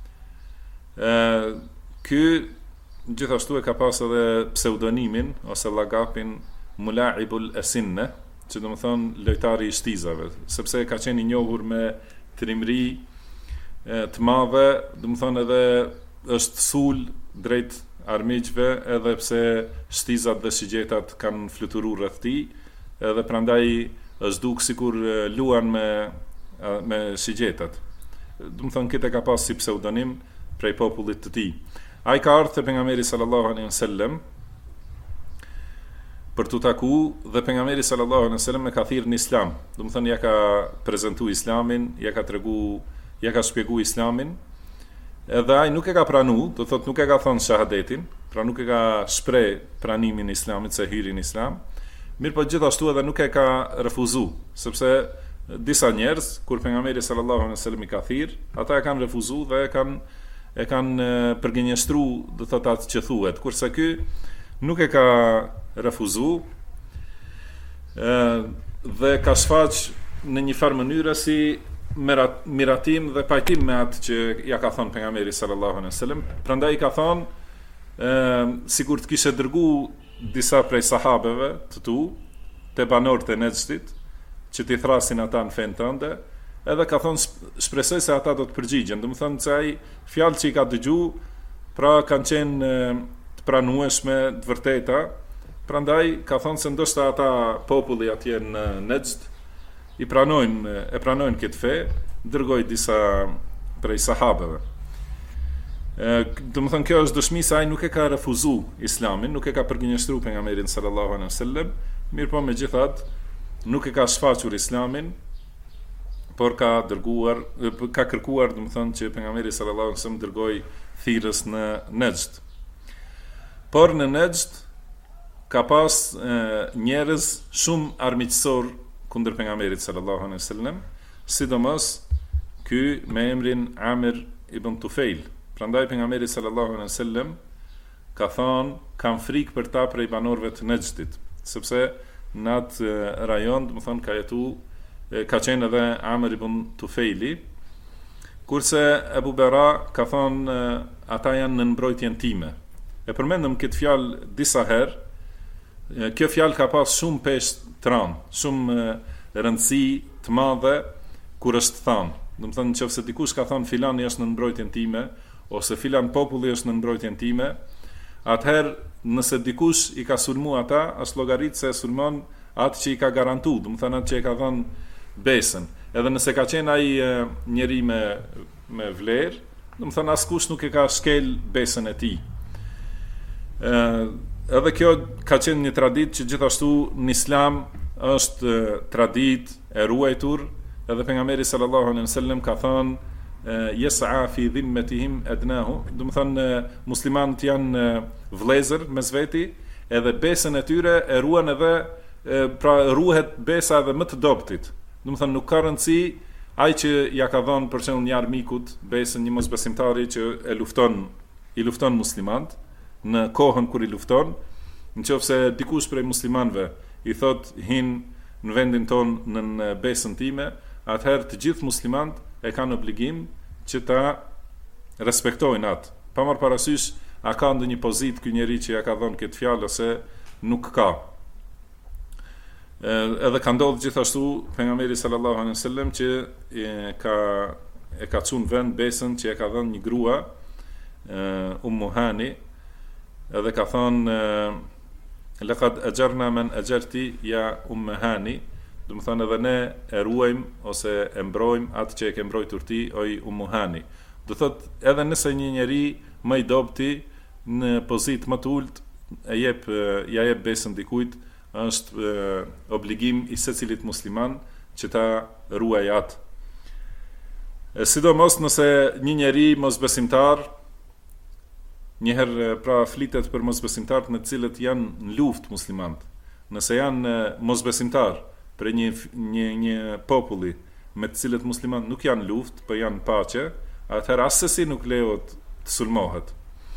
Ky gjithashtu e ka pas edhe pseudonimin ose llaqapin Mulaibul Asinne, që do të thonë lojtari i shtizave, sepse ka qenë i njohur me trimëri të madhe, do të thonë edhe është sul drejt armiqve, edhe pse shtizat dhe shigjetat kanë fluturuar rreth tij, edhe prandaj është duk sikur luan me shigjetat. Do të thonë këtë ka pas si pseudonim prej popullit të tij. Ai ka ardhur te pejgamberi sallallahu alaihi wasallam për të taku, dhe pejgamberi sallallahu alaihi wasallam e ka thirrë në Islam. Do të thonë ja ka prezantuar Islamin, ja ka shpjeguar Islamin. Edhe ai nuk e ka pranu, do thotë nuk e ka thonë shahadetin, pra nuk e ka shpreh pranimin e Islamit se hyri në Islam. Mirë, po gjithashtu edhe nuk e ka refuzu, sepse disa njerëz kur pejgamberi sallallahu alaihi wasallam i ka thirr, ata e kanë refuzu dhe e kanë përgënjeshtruar, do thotë atë që thuhet, kurse ky nuk e ka refuzu, dhe ka shfaq në një farë mënyrë si miratim dhe pajtim me atë që ja ka thonë pejgamberi sallallahu alaihi wasallam. Prandaj i ka thonë sikur të kishte dërguar disa prej sahabeve të tu te banorët e Nejdit që t'i thrasin ata në fen tënde, edhe ka thonë shpresoj se ata do të përgjigjen. Do të thonë se ai fjalë që i ka dëgjuar, pra kanë qenë të pranueshme, të vërteta. Prandaj ka thonë se ndoshta ata populli atje në Nejd e pranojnë këtë fe, dërgoi disa prej sahabeve. Do të thonë kjo është dëshmi se ai nuk e ka refuzu Islamin, nuk e ka përgënjeshtruar pejgamberin sallallahu alaihi wasallam, mirë po megjithatë nuk e ka shfaqur Islamin, por ka kërkuar, do të thonë që pejgamberi sallallahu alaihi wasallam dërgoi thirrës në Nejd. Por në Nejd ka pas njerëz shumë armiqësor kundër pejgamberit sallallahu alaihi wasallam, sidomos ky me emrin Amir ibn Tufail. Prandaj pejgamberi sallallahu alaihi wasallam ka thonë kam frikë për ta prej banorëve të Nejdit, sepse në atë rajon, do të thonë ka qenë edhe Amir ibn Tufaili, kurse Abu Bara ka thonë ata janë në mbrojtjen time. E përmendëm këtë fjalë disa herë. Kjo fjalë ka pas shumë pesh të rëndë, shumë rëndësi të madhe kur është thënë. Do të thonë nëse dikush ka thonë filani është në mbrojtjen time, ose filan populli është në mbrojtjen time, atëherë nëse dikush i ka sulmu ata, është llogarit se sulmon atë që i ka garantu, do të thonë atë që i ka dhënë besën. Edhe nëse ka qenë ai njeri me vlerë, do të thonë askush nuk e ka shkel besën e tij. Edhe kjo ka qenë një traditë që gjithashtu në Islam është traditë e ruajtur, edhe pejgamberi sallallahu alaihi wasallam ka thënë yes'a fi dhimmetihim adnahu, do të thonë muslimanët janë vëllezër mes veti, edhe besën e tyre e ruan edhe pra ruhet besa edhe më të dobtit. Do të thonë nuk ka rëndësi ai që ja ka dhënë për shembull një armikut besën, një mosbesimtari që i lufton muslimanët në kohën kur i lufton, nëse dikush prej muslimanëve i thot hin në vendin ton në besën time, atëherë të gjithë muslimanët e kanë obligim që ta respektojnë atë, pa marrë parasysh a ka ndonjë pozitë ky njeri që ja ka dhënë këtë fjalë ose nuk ka. Edhe ka ndodhur gjithashtu pejgamberi sallallahu alaihi wasallam që e ka çunë vend besën që e ka dhënë një grua, Ummu Hani, edhe ka thonë laqad ajarna man ajarti ya Ummu Hani, do të thonë edhe ne e ruajmë ose e mbrojmë atë që e ke mbrojtur ti, oj Ummu Hani. Do thotë edhe nëse një njeri më i dobti në pozitë më të ulët ja jep besën dikujt, është obligim i secilit musliman që ta ruaj atë. Sidomos nëse një njeri mosbesimtar, njëherë pra flitet për mosbesimtarët me të cilët janë në luftë muslimanët. Nëse janë mosbesimtar për një populli me të cilët muslimanët nuk janë në luftë, por janë në paqe, atëherë asesi nuk lejohet të sulmohet.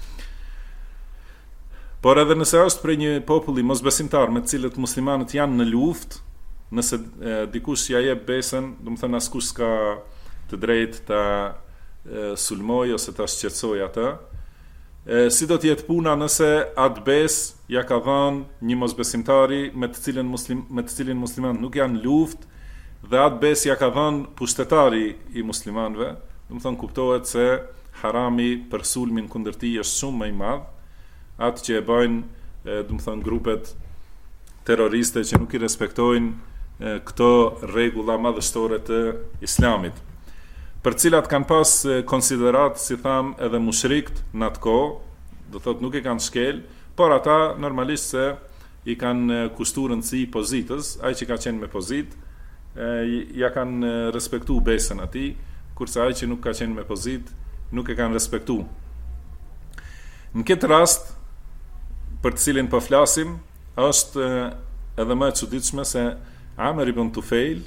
Por edhe nëse është për një populli mosbesimtar me të cilët muslimanët janë në luftë, nëse dikush ja jep besën, do të thënë askush s'ka të drejtë ta sulmoj ose ta shqetësoj atë. Si do të jetë puna nëse atë besë ja ka dhënë një mosbesimtari me të cilin muslimanët nuk janë në luftë, dhe atë besë ja ka dhënë pushtetari i muslimanëve, do të thonë kuptohet se harami për sulmin kundër tij është shumë më i madh, atë që e bëjnë, do të thonë grupet terroriste që nuk i respektojnë këto rregulla madhështore të Islamit, për cilat kanë pas konsiderat, si tham, edhe mushrikt në atë kohë, do thotë nuk e kanë shkel, por ata normalisht se i kanë kushtuar rëndësi pozitës, ai që ka qenë me pozitë, ja kanë respektu besën atij, kurse ai që nuk ka qenë me pozitë, nuk e kanë respektu. Në këtë rast, për të cilin po flasim, është edhe më e çuditshme se Amr ibn Tufail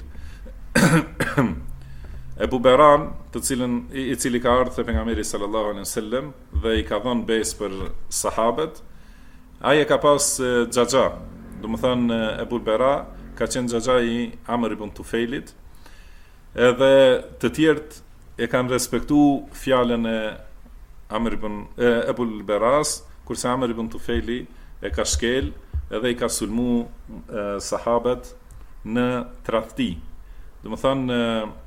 Ebu Beran, i cili ka ardhur te pejgamberi sallallahu alaihi wasallam dhe i ka dhënë besë për sahabët, ai e ka pas xhaxha. Do të thonë Ebu Bera ka qenë xhaxha i Amr ibn Tufailit, edhe të tjerët e kanë respektuar fjalën e Amr ibn Ebu Beras, kurse Amr ibn Tufaili e ka shkel edhe i ka sulmu sahabët në tradhti. Do të thonë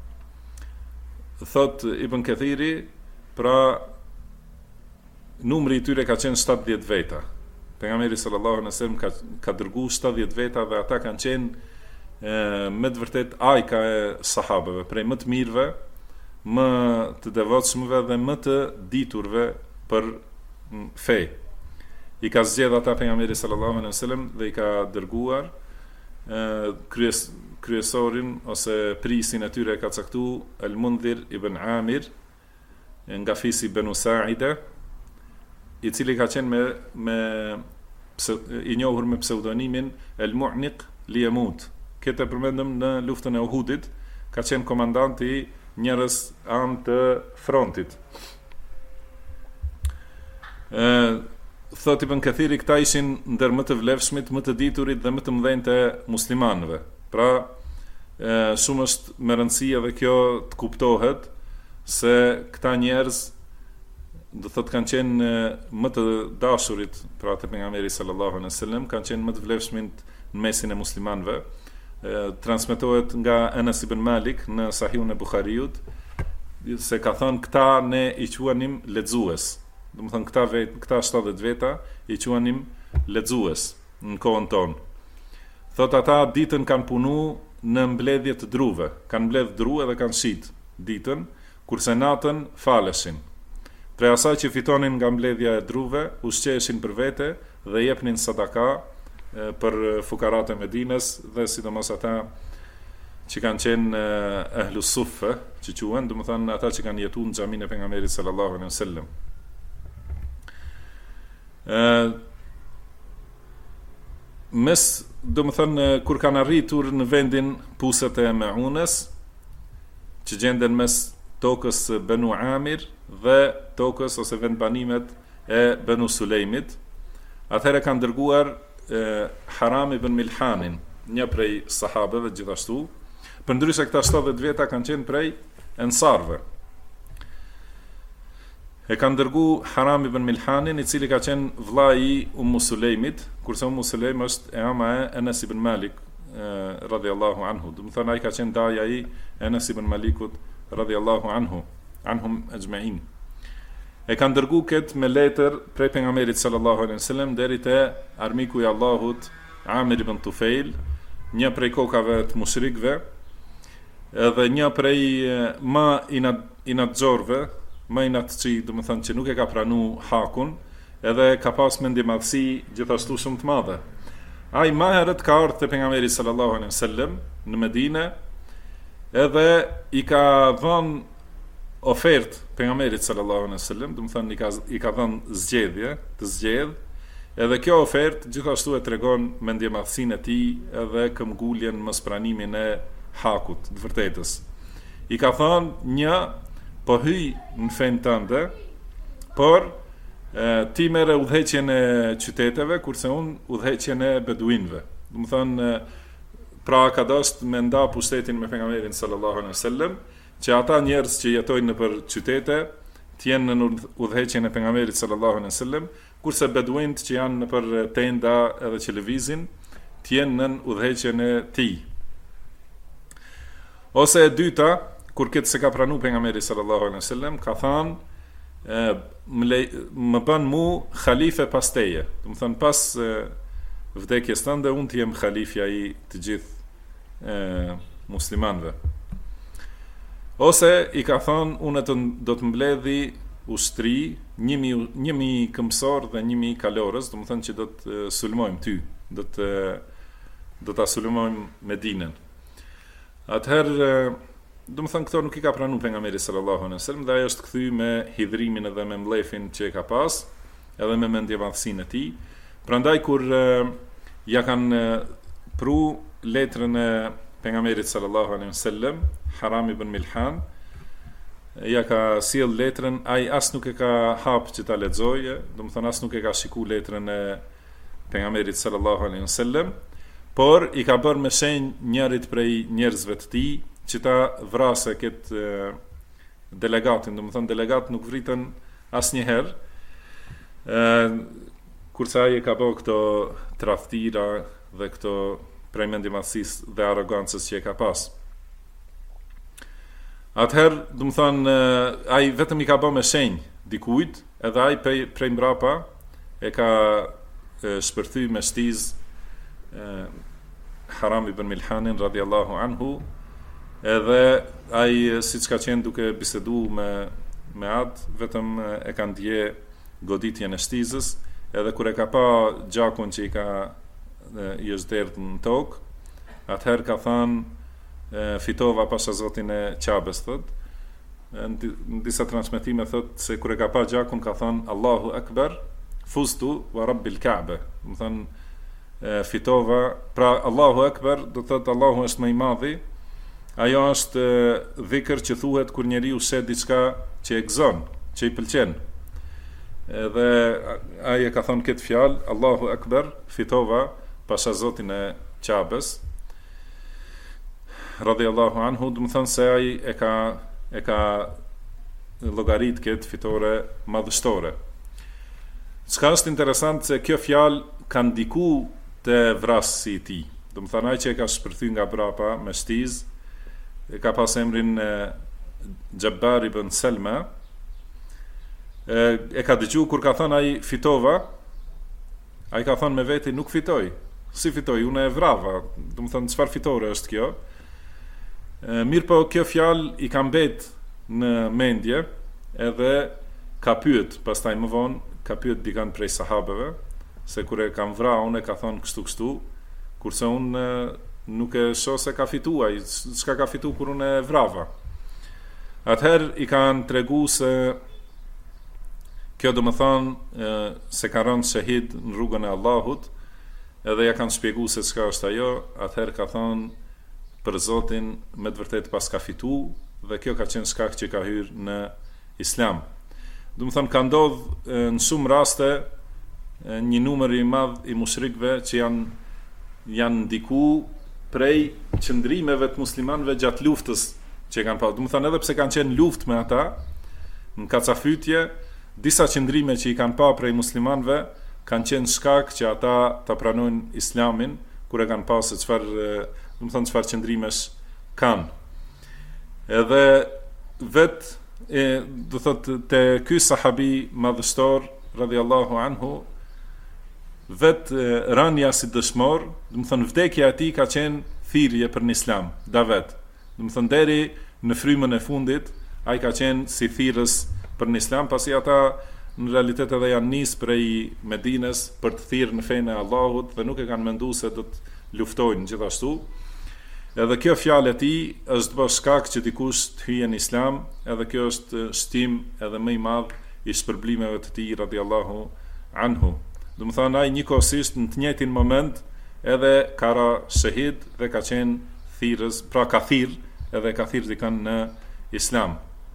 thot Ibn Kathiri, pra numri i tyre ka qenë 70 veta. Pejgamberi sallallahu alaihi wasallam ka dërguar 70 veta dhe ata kanë qenë me të vërtet ajka e sahabëve, prej më të mirëve, më të devotshmëve dhe më të diturve për fe. I ka zgjedhur ata pejgamberi sallallahu alaihi wasallam dhe i ka dërguar kryesorin ose prisin e tyre ka caktu Al-Mundhir ibn Amir nga fisi Banu Sa'ida, i cili ka qenë i njohur me pseudonimin El-Mu'niq li Yamut. Këtë e përmendëm në luftën e Uhudit, ka qenë komandant i njerëz anë të frontit. Thot Ibn Kathiri, këta ishin ndër më të vlefshmit, më të diturit dhe më të mëdhenj të muslimanëve. Pra, shumë është me rëndësi edhe kjo të kuptohet se këta njerëz do thot kanë qenë më të dashurit, pra të pejgamberit sallallahu alaihi wasallam, kanë qenë më të vlefshmit në mesin e muslimanëve. Transmetohet nga Anas ibn Malik në Sahihun e Buhariut se ka thënë këta ne i quanim lexues. Do të thonë këta 70 veta i quanim lexues në kohën tonë. Thot ata ditën kanë punu në mbledhje të druve, kanë mbledh dru edhe kanë shit ditën, kurse natën faleshin. Prej asaj që fitonin nga mbledhja e druve, ushqeheshin për vete dhe jepnin sadaka për fukarat e Medinës dhe sidomos ata që kanë qenë ehlus suffe, që quhen, do të thonë ata që kanë jetuar në xhamin e pejgamberit sallallahu alaihi wasallam. Mes, do më thënë, kur kanë arritur në vendin Pusët e Meunës, që gjenden mes tokës Banu Amir dhe tokës ose vendbanimet e Banu Sulejmit, atëherë kanë dërguar Haram ibn Milhanin, një prej sahabëve gjithashtu, përndryshe këta 70 veta kanë qenë prej ensarve. E kanë dërgu Haram ibn Milhanin, i cili ka qenë vlla i Sulejmit, kurse Sulejm është e ama e Anas ibn Malik radhiyallahu anhu. Do të thonë ai ka qenë daja i Anas ibn Malikut radhiyallahu anhum ajma'in. E kanë dërgu këtë me letër prej pejgamberit sallallahu alaihi wasallam deri te armiku i Allahut Amir ibn Tufail, një prej kokave të mushrikëve, edhe një prej më inatxorve, më inatçi, do të thonë që nuk e ka pranu hakun, edhe ka pas mendjemadhësi gjithashtu shumë të madhe. Ai më herët ka ardhur te pejgamberi sallallahu alaihi wasallam në Medinë, edhe i ka dhënë ofertë pejgamberit sallallahu alaihi wasallam, do të thonë i ka dhënë zgjedhje, të zgjedh, edhe kjo ofertë gjithashtu e tregon mendjemadhsinë e tij edhe këmbguljen mos pranimin e hakut, të vërtetës. I ka thënë një, po hyj në fen tënde, por ti merre udhëheqjen e qyteteve, kurse unë udhëheqjen e beduinëve. Do të thonë, pra ka dashur me nda pushtetin me pejgamberin sallallahu alaihi wasallam, që ata njerëz që jetojnë nëpër qytete të jenë në udhëheqjen e pejgamberit sallallahu alaihi wasallam, kurse beduinët që janë nëpër tenda edhe që lëvizin të jenë në udhëheqjen e tij. Ose e dyta, kur këtë se ka pranu pejgamberi sallallahu alaihi wasallam, ka thënë më bën mu khalife pas teje. Do të thonë pas vdekjes tënde unë të jem khalifja i të gjithë muslimanëve. Ose i ka thonë unë do të mbledhi ushtri 1000 këmbësor dhe 1000 kalorës, do të thonë që do të sulmojmë ty, do ta sulmojmë Medinën. Atëherë, do të thonë këto nuk i ka pranuar pejgamberi sallallahu alaihi wasallam, dhe ajo është kthy me hidhrimin edhe me mllefin që e ka pas, edhe me mendjemadhsinë e tij. Prandaj kur ja kanë pru letrën e pejgamberit sallallahu alaihi wasallam, Haram ibn Milhan, ja ka sjell letrën, ai as nuk e ka hap që ta lexojë, do të thonë as nuk e ka shikuar letrën e pejgamberit sallallahu alaihi wasallam, por i ka bërë me shenjë njërit prej njerëzve të tij që ta vrasë këtë delegatin, do të thonë delegat nuk vritën asnjëherë, kurse ai ka bërë këto tradhtira dhe këto prej mendjemadhsisë dhe arrogancës që e ka pas. Atëherë, do të thonë, ai vetëm i ka bërë me shenjë dikujt, edhe ai prej mbrapa e ka shpërthy me shtiz Haram ibn Milhanin radhiyallahu anhu, edhe ai siç ka qenë duke bisedu me atë, vetëm e ka ndje goditjen e shtizës, edhe kur e ka pa gjakun që i është derdhë në tokë, atëherë ka thënë fitova pasha Zotin e Qabes, thot. Në disa transmetime thot se kur e ka pa gjakun ka thënë Allahu Akbar, fuztu wa Rabbil Ka'be. Do të thënë fitova, pra Allahu Akbar do të thotë Allahu është më i madhi. Ajo është dhikr që thuhet kur njeriu shet diçka që e gëzon, që i pëlqen. Edhe ai e ka thënë këtë fjalë Allahu Akbar, fitova pasha Zotin e Qabes radhiyallahu anhu, do të thonë se ai e ka llogarit këtë fitore madhështore. Çka është interesant se kjo fjalë ka ndikuar te vrasësi i tij. Do të thonë ai që e ka shpërthy nga brapa me shtiz, e ka pas emrin Jabbar ibn Selma, e ka dëgju kur ka thënë ai fitova, ai ka thënë me veti nuk fitoj. Si fitoj? Unë e vrava. Do të thonë çfarë fitore është kjo? Mirë po kjo fjalë i ka mbet në mendje, edhe ka pyet pastaj më vonë, ka pyet dikant prej sahabeve se kur e kam vrarë unë e ka thonë kështu, kurse unë nuk e shoh se ka fituar, çka ka fituar kur unë e vrava. Atëherë i kanë tregu se kjo do më thonë se ka rënë shahid në rrugën e Allahut, edhe ja kanë shpjeguar se çka është ajo. Atëherë ka thonë për Zotin me të vërtet pas ka fitu, dhe kjo ka qenë shkak që ka hyrë në Islam. Do të thonë ka ndodhur në shumë raste një numër i madh i mushrikëve që janë ndikuar prej qëndrimeve të muslimanëve gjatë luftës që kanë pasur. Do të thonë edhe pse kanë qenë luftë me ata në kacafytje, disa qëndrime që i kanë pa prej muslimanëve kanë qenë shkak që ata ta pranojnë Islamin, kur e kanë pasur çfarë qëndrimesh kanë. Edhe do thotë te ky sahabi madhështor radhiyallahu anhu, rënja si dëshmor, do të thonë vdekja e tij ka qenë thirrje për në Islam, davet. Do të thonë deri në frymën e fundit ai ka qenë si thirrës për në Islam, pasi ata në realitet edhe janë nisë prej Medinës për të thirrë në fenë e Allahut dhe nuk e kanë menduar se do të luftojnë gjithashtu. Edhe kjo fjalë e tij është bërë shkak që dikush të hyjë në Islam, edhe kjo është shtim edhe më i madh i shpërblimeve të tij radhiyallahu anhu. Do të thonë ai njëkohësisht në të njëjtin moment edhe ka ra shahid dhe ka qenë thirrës, pra ka thirr edhe ka thirr dikën në Islam.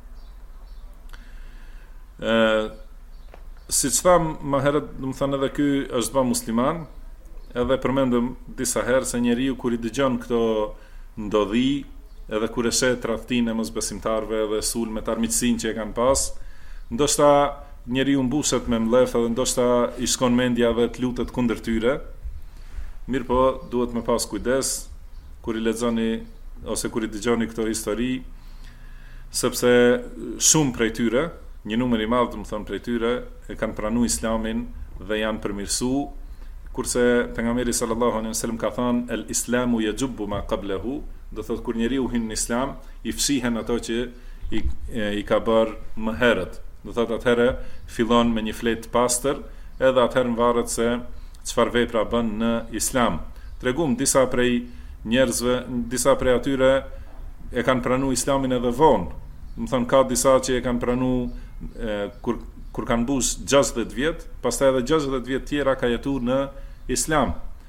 Siç tham më herët, do të thonë edhe ky është bë musliman, edhe përmendëm disa herë se njeriu kur i dëgjon këto ndodhi, edhe kur e sheh tradhtinë e mosbesimtarëve dhe sulmet, armiqsinë që e kanë pas, ndoshta njeriu mbushet me mllef edhe ndoshta i shkon mendja dhe të lutet kundër tyre. Mirë po, duhet me pas kujdes kur i lexoni ose kur i dëgjoni këto histori, sepse shumë prej tyre, një numër i madh, do të thonë prej tyre, e kanë pranuar Islamin dhe janë përmirësuar, kurse pejgamberi sallallahu alaihi wasallam ka thënë el islamu yajubbu ma qablahu, do thotë kur njeriu hyn në Islam, i fshihen ato që i ka bërë më herët. Do thotë atëherë fillon me një fletë pastër, edhe atëherë varet se çfarë vepra bën në Islam. Tregum disa prej njerëzve, disa prej atyre e kanë pranuar Islamin edhe vonë. Do thonë ka disa që e kanë pranuar kur kanë mbush 60 vjet, pastaj edhe 60 vjet tjera ka jetuar në Islam.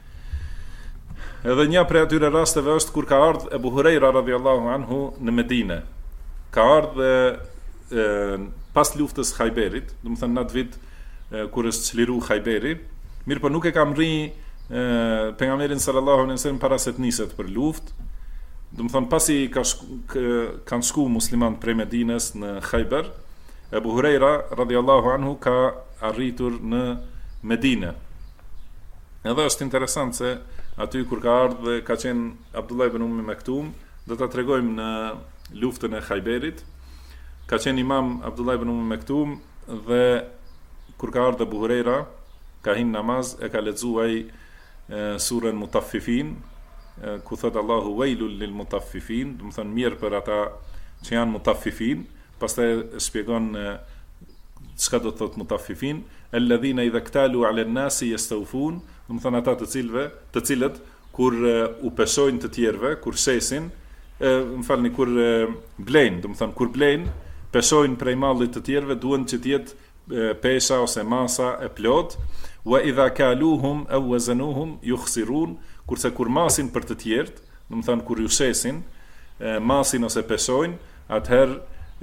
Edhe një prej atyre rasteve është kur ka ardhur Ebu Hurajra radhiyallahu anhu në Medinë. Ka ardhur pas luftës Khajberit, do të thënë në atë vit kur është çliru Khajberi, mirë po nuk e ka mri pejgamberin sallallahu alaihi wasallam para se të niset për luftë. Do të thënë pasi kanë shku muslimanët prej Medinës në Khajber, Ebu Hurajra radhiyallahu anhu ka arritur në Medinë. Edhe është interesant se aty kur ka ardhur ka qenë Abdullah ibn Ummi Maktum, do ta tregojmë në luftën e Khajberit. Ka qenë imam Abdullah ibn Ummi Maktum dhe kur ka ardhur Ebu Hurajra, ka hin namaz e ka lexuar surën Mutaffifin, ku thot Allahu wailul lil mutaffifin, do të thonë mirë për ata që janë mutaffifin. Pastaj shpjegon çka do të thot mutaffifin, alladhina idha ktalu ala an-nasi yastawfun, do të thonë ata të cilët kur u peshojnë të tjerëve, kur shesin, kur blejnë, do të thonë kur blejnë, peshojnë prej mallit të tjerëve, duhen që të jetë pesha ose masa e plot. Wa idha kaluhum aw wazanuhum yukhsirun, kurse kur masin për të tjerët, do të thonë kur ju shesin, masin ose peshojnë, atëherë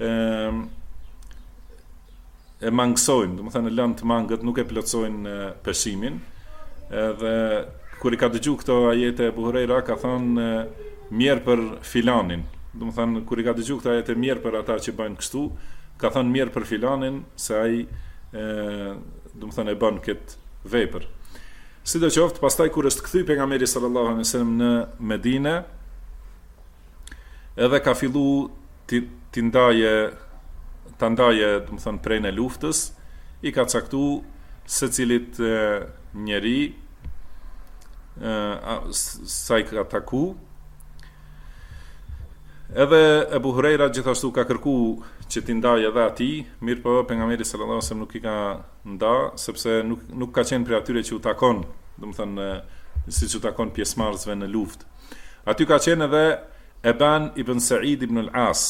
e mangësojnë, do të thonë lënë të mangët, nuk e plotësojnë peshimin. Dhe kur i ka dëgju këto ajete Ebu Hurajra, ka thonë mirë për filanin. Do të thonë kur i ka dëgju këto ajete mirë për ata që bëjnë kështu, ka thonë mirë për filanin se ai do të thonë e bën këtë vepër. Sidoqoftë, pastaj kur është kthy pejgamberi sallallahu alaihi wasallam në Medinë, edhe ka filluar të ndaje, do të thonë prej në luftës, i ka caktuar secilit njeri sa i ka taku. Edhe Ebu Hurajra gjithashtu ka kërku që t'i ndaj edhe atij, mirë po pejgamberi sallallahu alaihi wasallam nuk i ka nda, sepse nuk ka qenë prej atyre që u takon, do të thonë siç u takon pjesëmarrësve në luftë. Aty ka qenë edhe Eban ibn Sa'id ibn al-As.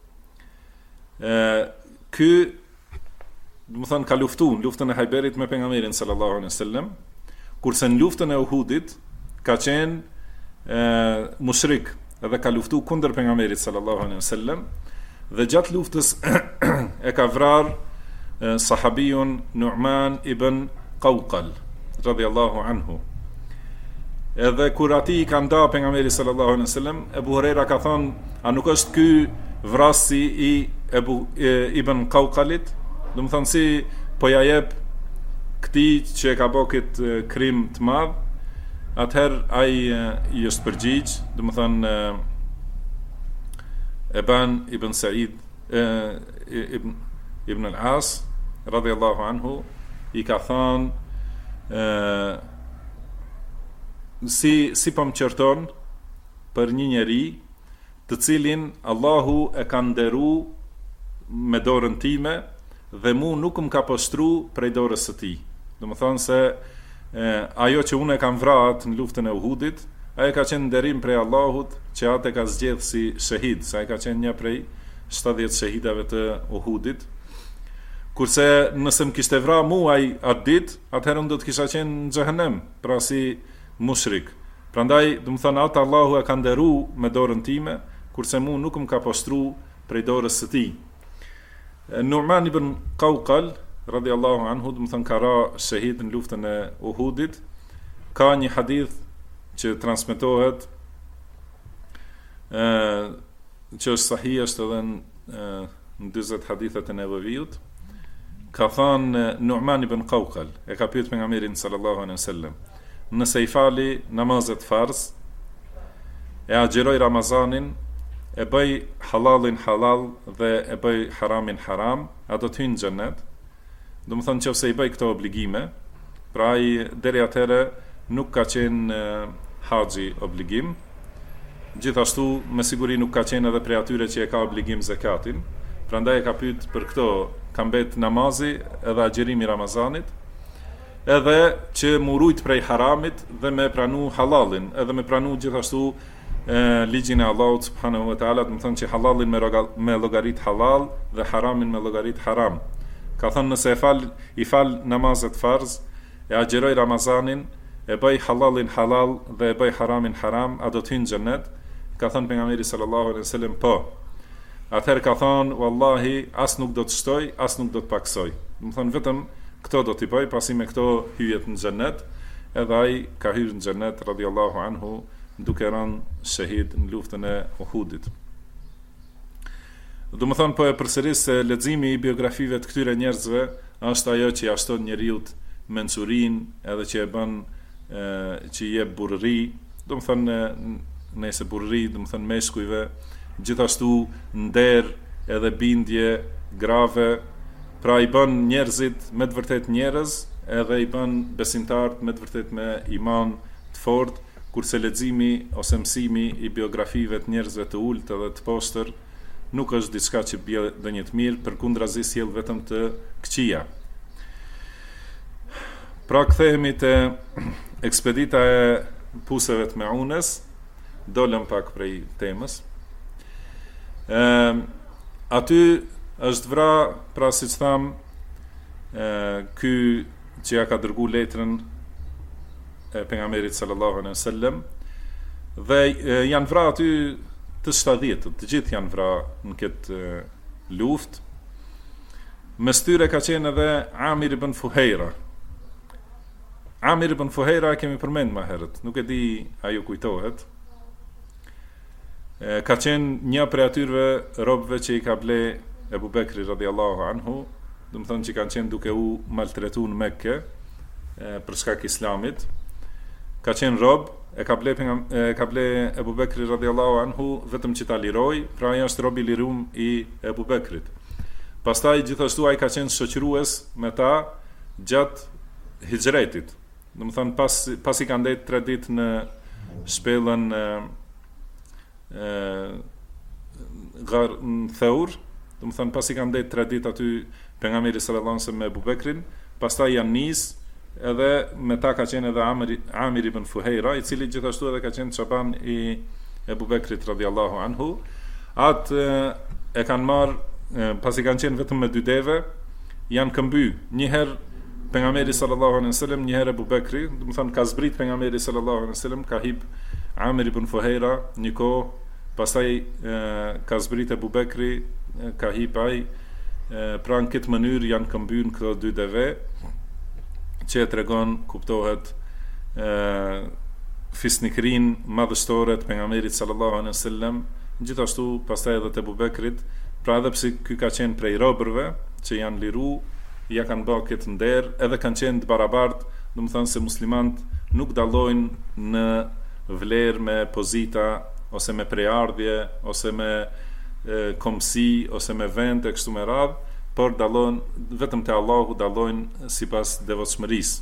Ky do të thonë ka luftuar në luftën e Hajberit me pejgamberin sallallahu alaihi wasallam, kurse në luftën e Uhudit ka qenë mushrik, edhe ka luftuar kundër pejgamberit sallallahu alaihi wasallam, dhe gjatë luftës e ka vrarë sahabiun Nu'man ibn Qawqal radhiyallahu anhu. Edhe kur ati i ka nda pejgamberi sallallahu alaihi wasallam, Ebu Hurajra ka thonë, a nuk është ky vrasi i ibn Qawqalit? Do të thonë si po ja jep këtij që e ka bërë këtë krim të madh. Atëherë ai i është përgjigj, do të thonë Eban ibn Sa'id ibn al-As radhiyallahu anhu i ka thonë si po më qërton për një njeri të cilin Allahu e ka nderu me dorën time dhe mu nuk më ka poshtru prej dorës së tij. Do të thonë se ajo që unë e kam vrarë në luftën e Uhudit, ai ka qenë nderim prej Allahut që atë ka zgjedhë si shahid, sa ai ka qenë një prej 70 shahidave të Uhudit. Kurse nëse më kishte vra muaj atë ditë, atëherë unë do të kisha qenë në xhehenem, pra si mushrik. Prandaj, do të thonë atë Allahu e ka nderuar me dorën time, kurse mu nuk më ka poshtruar prej dorës së tij. Nu'man ibn Qawqal radhiyallahu anhu, do të thonë ka ra shahid në luftën e Uhudit. Ka një hadith që transmetohet që është sahih, është edhe në 40 hadithet e Nevevijut. Ka thënë Nu'man ibn Qawqal, e ka pyet pejgamberin sallallahu alaihi wasallam, nëse i fali namazet farz, e agjeroj Ramazanin, e bëj halalin halal dhe e bëj haramin haram, a do të hyjë në xhennet? Do të thonë nëse i bëj këto obligime, pra ai deri atëherë nuk ka qenë haxhi obligim. Gjithashtu me siguri nuk ka qenë edhe prej atyre që e ka obligim zakatin. Prandaj e ka pyet për këto, ka mbet namazi edhe agjerimi Ramazanit, edhe që mu rujt prej haramit dhe me pranu halalin, edhe me pranu gjithashtu ligjin e Allahut subhanahu wa taala, do të thonë që halalin me llogarit halal dhe haramin me llogarit haram. Ka thënë nëse i fal namazet farz, e agjeroj Ramazanin, e bëj halalin halal dhe e bëj haramin haram, a do të hyjë në xhennet? Ka thënë pejgamberi sallallahu alaihi wasallam po. Atëherë ka thënë wallahi as nuk do të shtoj, as nuk do të paksoj. Do të thonë vetëm këto do t'i bëj, pasi me këto hyjet në xhennet, edhe ai ka hyrë në xhennet radhiyallahu anhu, duke rënë shahid në luftën e Uhudit. Do të thonë po e përsëris se leximi i biografive të këtyre njerëzve është ajo që ja shton njeriu mençurinë, edhe që e bën që i jep burrëri, do të thonë nëse burrëri, do të thonë meshkujve, gjithashtu nder edhe bindje grave, pra i bën njerëzit me të vërtet njerëz, edhe i bën besimtarët me të vërtet me iman të fortë, kurse leximi ose mësimi i biografive të njerëzve të ulët edhe të poshtër nuk është diçka që bie ndonjë të mirë, përkundrazi sjell vetëm të këqija. Pra kthehemi te ekspedita e puseve të Meunes, dolëm pak prej temës. Aty është vra, pra si që tham, ky që ja ka dërgu letrën e pejgamberit sallallahu alaihi wasallam, dhe janë vra aty të 70, të gjithë janë vra në këtë luftë. Mes tyre ka qenë edhe Amir ibn Fuhejra. Amir ibn Fuhejra kemi përmend më herët, nuk e di a ju kujtohet. Ka qenë një prej atyre robëve që i ka ble Ebu Bekri radhiyallahu anhu, do të thonë që kanë qenë duke u maltretuar në Mekke për shkak islamit. Ka qenë rob, e ka ble Ebu Bekri radhiyallahu anhu vetëm që ta liroj, pra ai është rob i lirum i Ebu Bekrit. Pastaj gjithashtu ai ka qenë shoqërues me ta gjatë hijretit. Do të thonë pas i kanë ndejt 3 ditë në shpellën Thawr, do të thonë pas i kanë ndejt 3 ditë aty pejgamberi sallallahu alaihi wasallam me Abu Bekrin, pastaj janë nis, edhe me ta ka qenë edhe Amir ibn Fuhejra, i cili gjithashtu edhe ka qenë çoban i Abu Bekrit radhiyallahu anhu. Atë e kanë marrë, pasi kanë qenë vetëm me 2 deve, janë këmby. Një herë pejgamberi sallallahu alaihi wasallam, një herë Abu Bekri, do të thonë ka zbrit pejgamberi sallallahu alaihi wasallam, ka hip Amir ibn Fuhejra një kohë, pastaj ka zbrit Abu Bekri, ka hip ai. Pra në këtë mënyrë janë këmbyn këto 2 deve, që e tregon, kuptohet, fisnikrin madhështore të pejgamberit sallallahu alaihi wasallam, gjithashtu pastaj edhe të Abu Bekrit, pra edhe pse ky ka qenë prej robërve që janë liru, ja kanë bërë këtë nder, edhe kanë qenë të barabartë, do të thonë se muslimanët nuk dallojnë në vlerë me pozita ose me prejardhje ose me komsi ose me vend e kështu me radhë, por dallojnë vetëm te Allahu, dallojnë sipas devotshmërisë.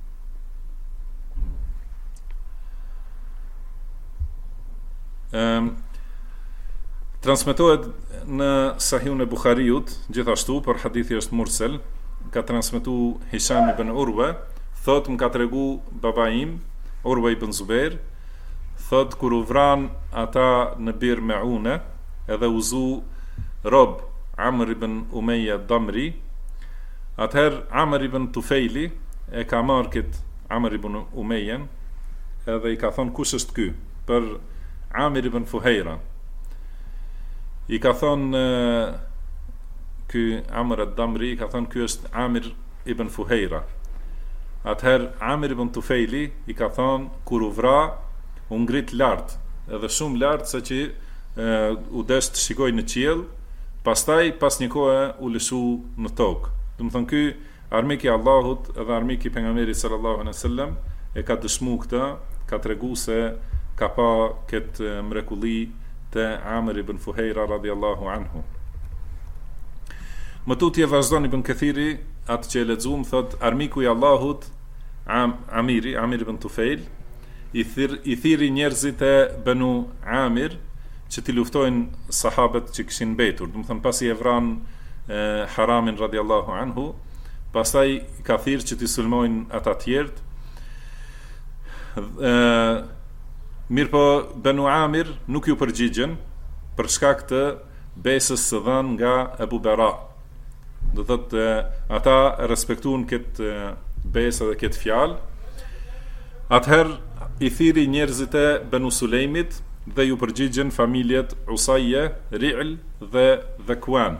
Transmetohet në Sahihun e Buhariut, gjithashtu, por hadithi është mursel, ka transmetuar Hisham ibn Urwa, thotë më ka tregu baba im, Urwa ibn Zubair, thot kur u vran ata në Bir Meune, edhe uzu rob Amr ibn Umeja Damri, atëherë Amr ibn Tufejli e ka marrë këtë Amr ibn Umejen, edhe i ka thonë kush është ky, për Amir ibn Fuhejra. I ka thonë ky Amr ad-Damri, i ka thonë ky është Amir ibn Fuhejra. Atëherë Amir ibn Tufejli i ka thonë kur u vra, u ngrit lart, edhe shumë lart sa që u desh të shikoj në qiell, pastaj pas një kohe u lëshu në tokë. Do të thonë ky armik i Allahut edhe armik i pejgamberit sallallahu alaihi wasallam e ka dëshmu këtë, ka tregu se ka pa këtë mrekulli të Amr ibn Fuhejra radhiyallahu anhu. Më tutje vazhdon Ibn Kathiri atë që e lexuam, thot armiku i Allahut Amir ibn Tufejl i thiri njerëzit e Banu Amir që t'i luftojnë sahabët që kishin mbetur. Do të thonë pasi e vran Haramin radhiyallahu anhu, pastaj ka thirrë që t'i sulmojnë ata tjerët. Mirë po Banu Amir nuk ju përgjigjen për shkak të besës së dhënë nga Abu Bara. Do thotë ata respektuan këtë besë dhe këtë fjalë. Atëherë i thiri njerëzit e Banu Sulejmit dhe ju përgjigjen familjet Usajje, Ri'l dhe Dhakwan.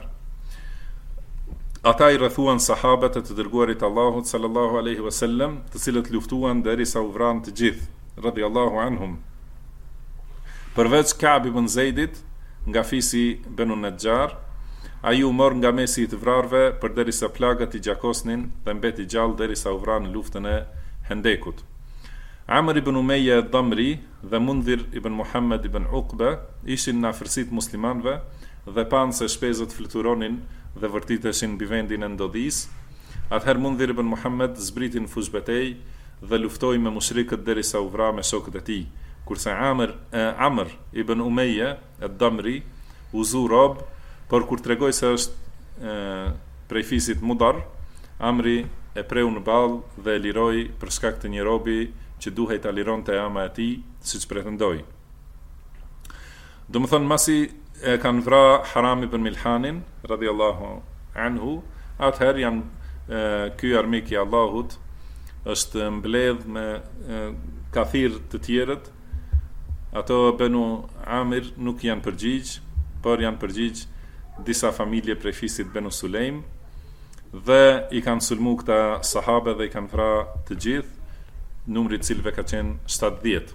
Ata i rrethuan sahabët e të dërguarit Allahut sallallahu alaihi wasallam, të cilët luftuan derisa u vranë të gjithë, radhiyallahu anhum. Përveç Ka'b ibn Zeidit nga fisi Banu Najjar, ai u mor nga mesi i të vrarve përderisa plagët i gjakosnin dhe mbeti gjallë derisa u vranë në luftën e Hendekut. Amr ibn Umeja Damri dhe Mundhir ibn Muhammad ibn Uqba ishin në afërsitë muslimanëve dhe panë se shpezët fluturonin dhe vërtiteshin mbi vendin e ndodhisë. Atëherë Mundhir ibn Muhammad zbriti në fush betejë dhe luftoi me mushrikët derisa u vra me shokët e tij. Kurse Amr ibn Umeja ad-Damri u zu rob, por kur tregoi se është prej fisit Mudar, Amri e preu në ball dhe e liroi për shkak të një robi që duhej ta lironte ama e tij, siç pretendoi. Domethënë masi e kanë vra Haram ibn Milhanin radhiyallahu anhu, atëherë janë ky armik i Allahut është mbledh me kathir të tjerët. Ato Banu Amir nuk janë përgjigj, por janë përgjigj disa familje prej fisit Banu Sulejm dhe i kanë sulmu këta sahabe dhe i kanë vra të gjithë, numri i cilëve ka qenë 70.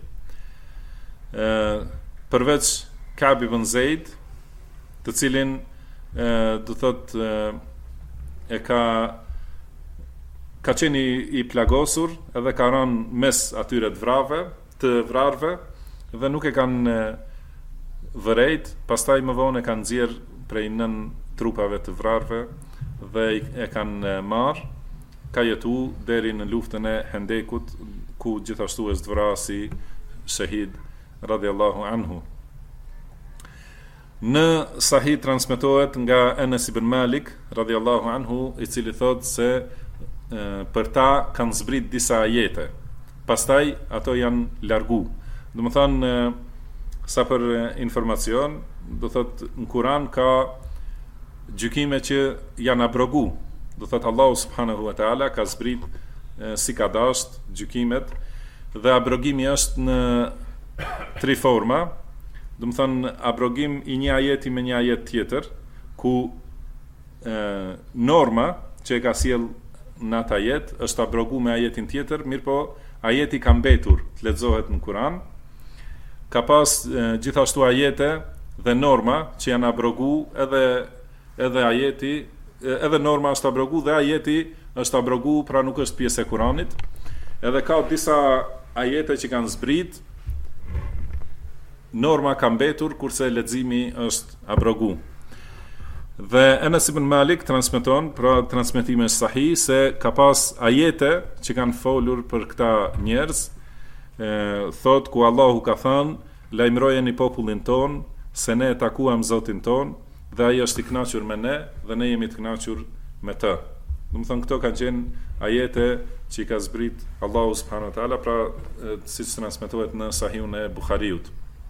Përveç Ka'b ibn Zeid, të cilin do thot e ka qenë i plagosur edhe ka rënë mes atyre të vrarve dhe nuk e kanë vërejt, pastaj më vonë e kanë nxjerr prej 9 trupave të vrarve dhe e kanë marrë, ka jetu deri në luftën e Hendekut, ku gjithashtu është vrar si shahid radhiyallahu anhu. Në Sahih transmetohet nga Anas ibn Malik radhiyallahu anhu, i cili thotë se për ta kanë zbrit disa ajete, pastaj ato janë largu. Do të thonë, sa për informacion, do thotë në Kur'an ka gjykime që janë abrogu. Do thotë Allahu subhanahu wa taala ka zbrit si ka dasht gjykimet dhe abrogimi është në 3 forma. Do të thonë abrogim i një ajeti me një ajet tjetër, ku norma që e ka sjell në atë ajet është abrogu me ajetin tjetër, mirë po ajeti ka mbetur të lexohet në Kur'an. Ka pas gjithashtu ajete dhe norma që janë abrogu, edhe ajeti, edhe norma është abrogu dhe ajeti është abrogu, pra nuk është pjesë e Kur'anit. Edhe ka disa ajete që kanë zbrit, norma ka mbetur kurse leximi është abrogu. Dhe Anas ibn Malik transmeton, pra transmetime sahih, se ka pas ajete që kanë folur për këta njerëz, thot ku Allahu ka thënë, lajmërojeni popullin ton se ne e takuam Zotin ton dhe ai është i kënaqur me ne dhe ne jemi të kënaqur me të. Do të thonë këto kanë qenë ajete që i ka zbrit Allahu subhanahu wa taala, pra siç transmetohet në Sahihun e Buhariut.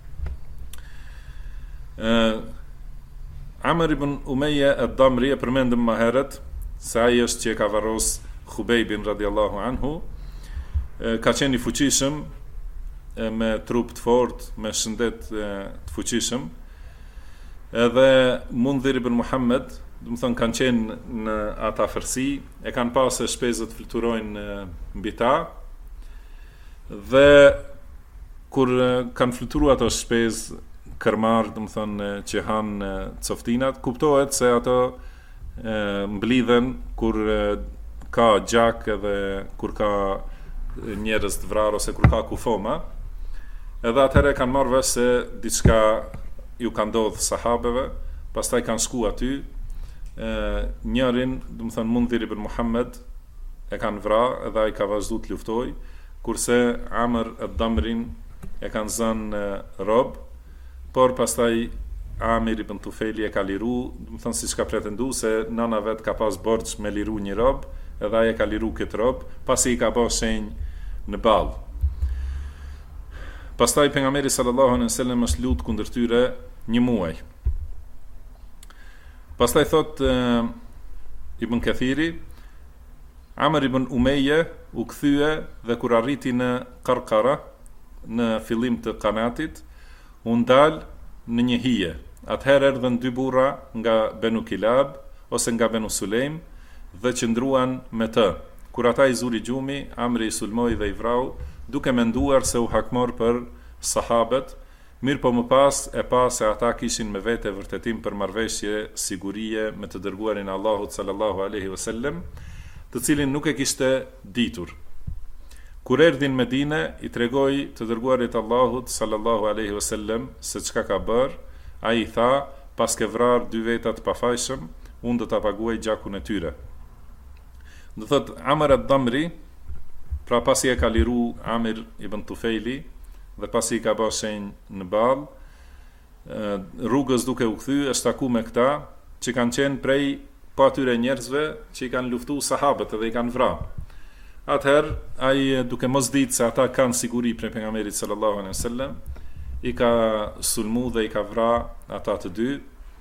Amr ibn Umayya ad-Damri e përmendëm më herët se ai është që e ka varros Khubejbin radiallahu anhu, ka qenë i fuqishëm, me trup të fort, me shëndet të fuqishëm, edhe Mundhir ibn Muhammed, do të thonë kanë qenë në ata afërsi, e kanë pasë shpezët fluturojnë mbi ta, dhe kur kanë fluturuar ato shpezë kërmar, do të thonë që hanë coftinat, kuptohet se ato mblidhen kur ka gjak edhe kur ka njerëz të vrarë ose kur ka kufoma, edhe atëherë kanë marrë vesh se diçka ju ka ndodhur sahabeve, pastaj kanë shku aty, njërin, do të thonë Mundhir ibn Muhammed, e kanë vrarë edhe ai ka vazhdu të luftoj, kurse Amr ad-Damrin e kanë zënë rob, por pastaj Amir ibn Tufeli e ka liru, do të thonë siç ka pretendu se nana vet ka pas borx me liru një rob, edhe ai e ka liru këtë rob, pasi i ka bërë shenjë në ballë. Pastaj pejgamberi sallallahu alaihi wasallam është lut kundër tyre një muaj. Pastaj thot Ibn Kathiri, Amr ibn Umayya u kthye dhe kur arriti në Qarqara, në fillim të Qanatit, u ndal në një hije. Atëherë erdhën dy burra nga Benu Kilab ose nga Benu Sulejm dhe qëndruan me të. Kur ata i zuri gjumi, Amri i sulmoi dhe i vrau, duke menduar se u hakmor për sahabët, mirë po më pas e pa se ata kishin me vete vërtetim për marrëveshje sigurie me të dërguarin Allahut sallallahu alaihi wasallam, të cilin nuk e kishte ditur. Kur erdhin në Medinë, i tregoi të dërguarit Allahut sallallahu alaihi wasallam se çka ka bër. Ai i tha, pas ke vrarë dy veta të pafajshëm, unë do ta paguaj gjakun e tyre. Do thot Amr ad-Damri, pra pasi e ka liru Amir ibn Tufejli dhe pasi i ka bërë shenjë në ballë, rrugës duke u kthy, është taku me këta që kanë qenë prej pa atyre njerëzve që i kanë luftu sahabët edhe i kanë vrarë. Atëherë, ai duke mos ditë se ata kanë siguri prej pejgamberit sallallahu alaihi wasallam, i ka sulmu dhe i ka vrarë ata të dy.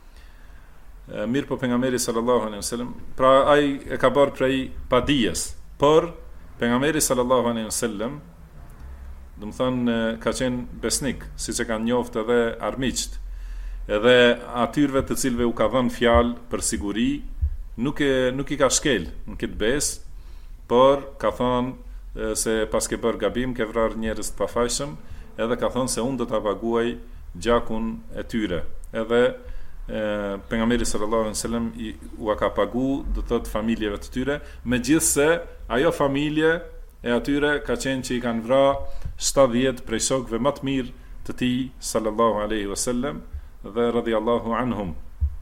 Mirë po pejgamberi sallallahu alaihi wasallam, pra ai e ka bërë prej padijes, por pejgamberi sallallahu alaihi wasallam, do të thonë ka qenë besnik, siç e kanë njoftë edhe armiqt. Edhe atyrve të cilëve u ka dhënë fjalë për siguri, nuk i ka shkel në këtë besë, por ka thonë se pas ke bërë gabim, ke vrarë njerëz të pafajshëm, edhe ka thonë se unë do ta paguaj gjakun e tyre. Edhe pejgamberi sallallahu alaihi wasallam u ka pagu, do të thotë familjeve të tyre, megjithse ajo familje e atyre ka qenë që i kanë vrarë 70 prej shokëve më të mirë të tij sallallahu alaihi wasallam dhe radhiyallahu anhum.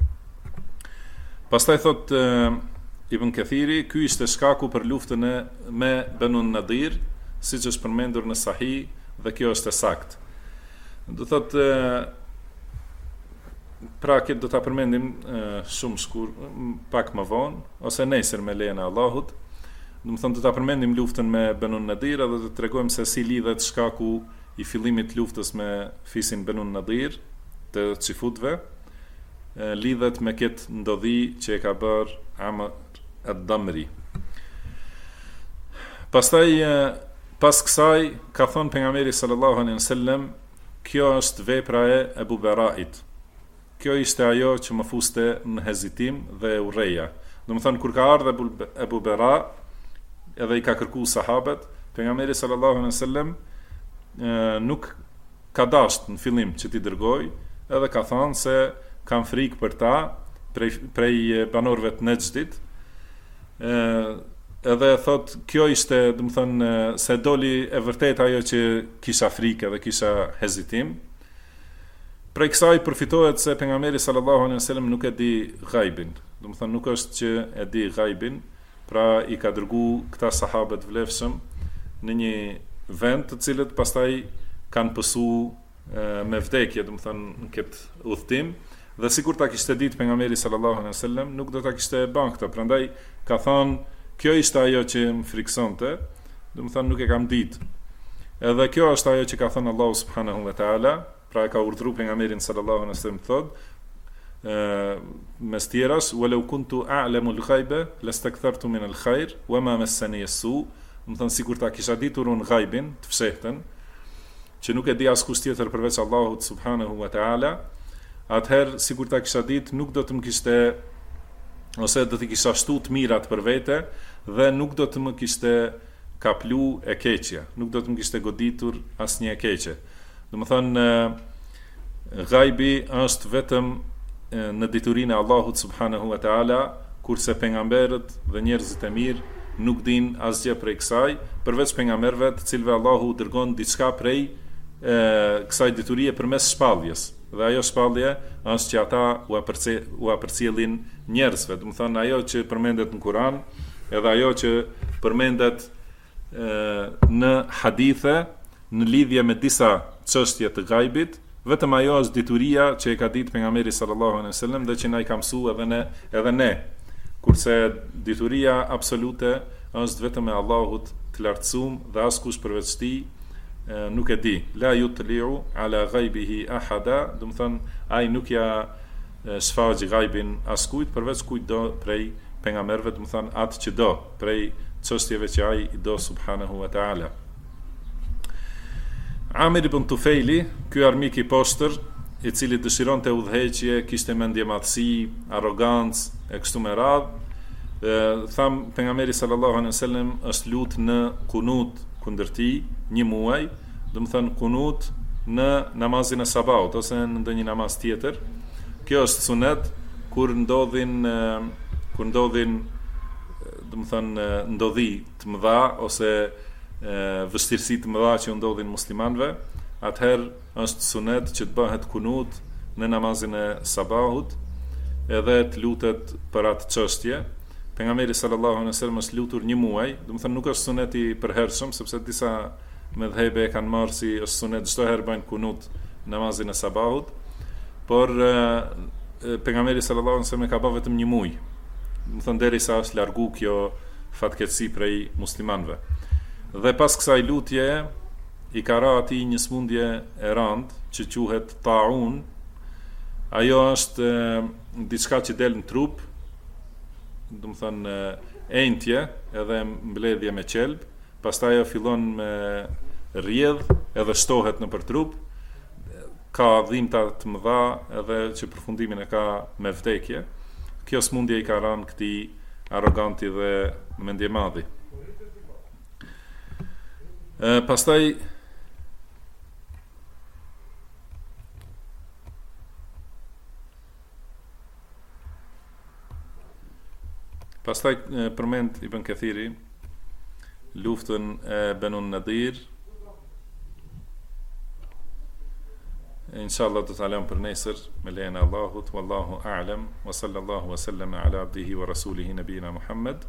Pastaj thot Ibn Kathiri, ky ishte shkaku për luftën me Banu Nadir, siç është përmendur në Sahih, dhe kjo është e saktë. Do thot pra këtë do ta përmendim shumë pak më vonë ose nesër me lejen e Allahut. Do të thonë do ta përmendim luftën me Banu Nadir dhe do të tregojmë se si lidhet shkaku i fillimit të luftës me fisin Banu Nadir të çifutëve, lidhet me këtë ndodhi që e ka bërë Amr ad-Damri. Pastaj pas kësaj ka thonë pejgamberi sallallahu alaihi wasallam, kjo është vepra e Abu Bera'it. Kjo ishte ajo që më fuste në hezitim dhe urreja. Do të thonë kur ka ardhur Abu Bera edhe i ka kërku sahabët, pejgamberi sallallahu alaihi wasallam nuk ka dashur në fillim që t'i dërgoj, edhe ka thonë se kam frikë për ta prej banorëve të Nejdit. Edhe thot kjo ishte, do të thonë, se doli e vërtet ajo që kisha frikë dhe kisha hezitim. Prej kësaj përfitohet se pejgamberi sallallahu alaihi wasallam nuk e di ghaibin. Do të thonë nuk është që e di ghaibin, pra i ka dërgu këta sahabët vlefshëm në një vend të cilët pastaj kanë pësu me vdekje, do të thonë në këtë udhtim, Dhe sikur ta kishte ditë pejgamberi sallallahu alaihi wasallam, nuk do ta kishte bën këtë. Prandaj ka thënë, kjo ishte ajo që më friksonte, do të thonë nuk e kam ditë. Edhe kjo është ajo që ka thënë Allahu subhanahu wa taala, pra e ka urdhëruar pejgamberin sallallahu alaihi wasallam thotë, mes tjeras, walau kuntu a'lamu al-ghaiba lastakthartu min al-khair wama massani as-su, do të thonë sikur ta kisha ditur unë ghaibin, të fshehtën, që nuk e di askush tjetër përveç Allahut subhanahu wa taala, atëherë sikur ta kisha ditë nuk do të më kishte, ose do të kisha shtu të mirat për vete dhe nuk do të më kishte kaplu e keqja, nuk do të më kishte goditur asnjë e keqe. Do të thonë ghaibi është vetëm në diturinë e Allahut subhanahu wa taala, kurse pejgamberët dhe njerëzit e mirë nuk din asgjë prej kësaj, përveç pejgamberëve të cilëve Allahu dërgon diçka prej kësaj diturie përmes shpalljes. Dhe ajo shpallje është që ata u përcjellin njerëzve. Do të thonë ajo që përmendet në Kur'an, edhe ajo që përmendet në hadithe në lidhje me disa çështje të ghaibit, vetëm ajo është dituria që e ka ditë pejgamberi sallallahu alaihi wasallam dhe që na i ka mësuar edhe ne. Kurse dituria absolute është vetëm e Allahut të lartësuar dhe askush përveç tij nuk e di. La yutli'u ala ghaibihi ahada, do të thonë ai nuk ja shfaq ghaibin askujt përveç kujtdo prej pejgamberëve, do të thonë atë që do prej çështjeve që ai i do subhanahu wa taala. Amir ibn Tufejli, ky armik i poshtër, i cili dëshironte udhëheqje, kishte mendje madhësi, arrogancë e kështu me radhë, tham pejgamberi sallallahu alaihi wasallam është lut në kunut kundër tij 1 muaj, do të thënë kunut në namazin e sabahut ose në ndonjë namaz tjetër. Kjo është sunet kur ndodhin do të thënë ndodhi të mëdha ose vështirësi të mëdha që ndodhin muslimanëve, atëherë është sunet që të bëhet kunut në namazin e sabahut edhe të lutet për atë çështje. Pejgamberi sallallahu alaihi wasallam është lutur 1 muaj, do të thënë nuk është sunet i përhershëm, sepse disa mëdhëbe e kanë marrë si është sunet çdo herë bëjnë kunut namazin e sabahut, por pejgamberi sallallahu alaihi wasallam ka bërë vetëm 1 muaj. Do të thënë derisa është largu kjo fatkeqësi prej muslimanëve. Dhe pas kësaj lutje i ka ra atij një smundje e rëndë që quhet taun. Ajo është diçka që del në trup, do të thënë entje edhe mbledhje me qelb, pastaj ajo fillon me rrjedh edhe shtohet nëpër trup, ka dhimbta të mëdha edhe që përfundimin e ka me vdekje. Kjo smundje i ka rënë këtij arroganti dhe mendjemadhi. Pastaj përmend Ibn Kathiri luftën e Banu Nadir. Inshallah do të talem për nesër me lejen e Allahut, wallahu a'lam, wa sallallahu wa sallam ala abdihi wa rasulihi nabina Muhammad.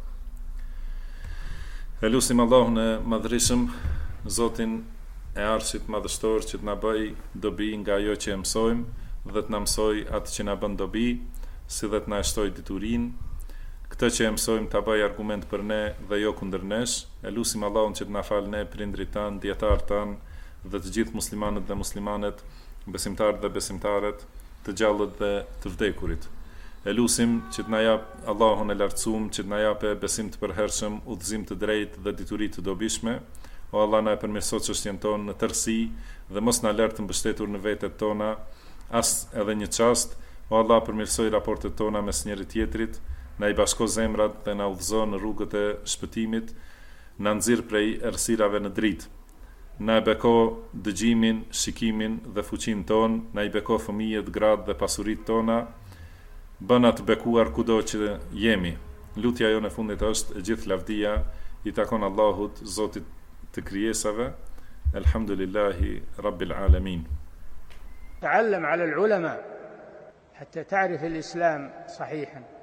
Elusim Allahun e madhërisëm, Zotin e Arshit madhështor, që të na bëj dobi nga ajo që e mësojmë dhe të na mësoj atë që na bën dobi, si dhe të na shtoj diturinë. Këtë që e mësojmë ta bëj argument për ne dhe jo kundër nesh. Elusim Allahun që të na falë ne, prindrit tanë, dietarët tanë dhe të gjithë muslimanët dhe muslimanet, besimtarët dhe besimtaret, të gjallët dhe të vdekurit. Elusim që të na jap Allahun e lartësuar, që të na japë besim të përhershëm, udhëzim të drejtë dhe dituri të dobishme. O Allah, na e përmirëso çështjen tonë në tërësi dhe mos na lër të mbështetur në vetet tona as edhe një çast. O Allah, përmirësoj raportet tona mes njëri tjetrit, na i bashko zemrat dhe na udhëzo në rrugët e shpëtimit, na nxirr prej errësirave në dritë. Na e beko dëgjimin, shikimin dhe fuqinë tonë, na i beko fëmijët, gratë dhe pasuritë tona, bëna të bekuar kudo që jemi. Lutja jonë e fundit është e gjithë lavdia i takon Allahut, Zotit të krijesave. Elhamdulillahi Rabbil Alamin. تعلم على العلماء حتى تعرف الإسلام صحيحا.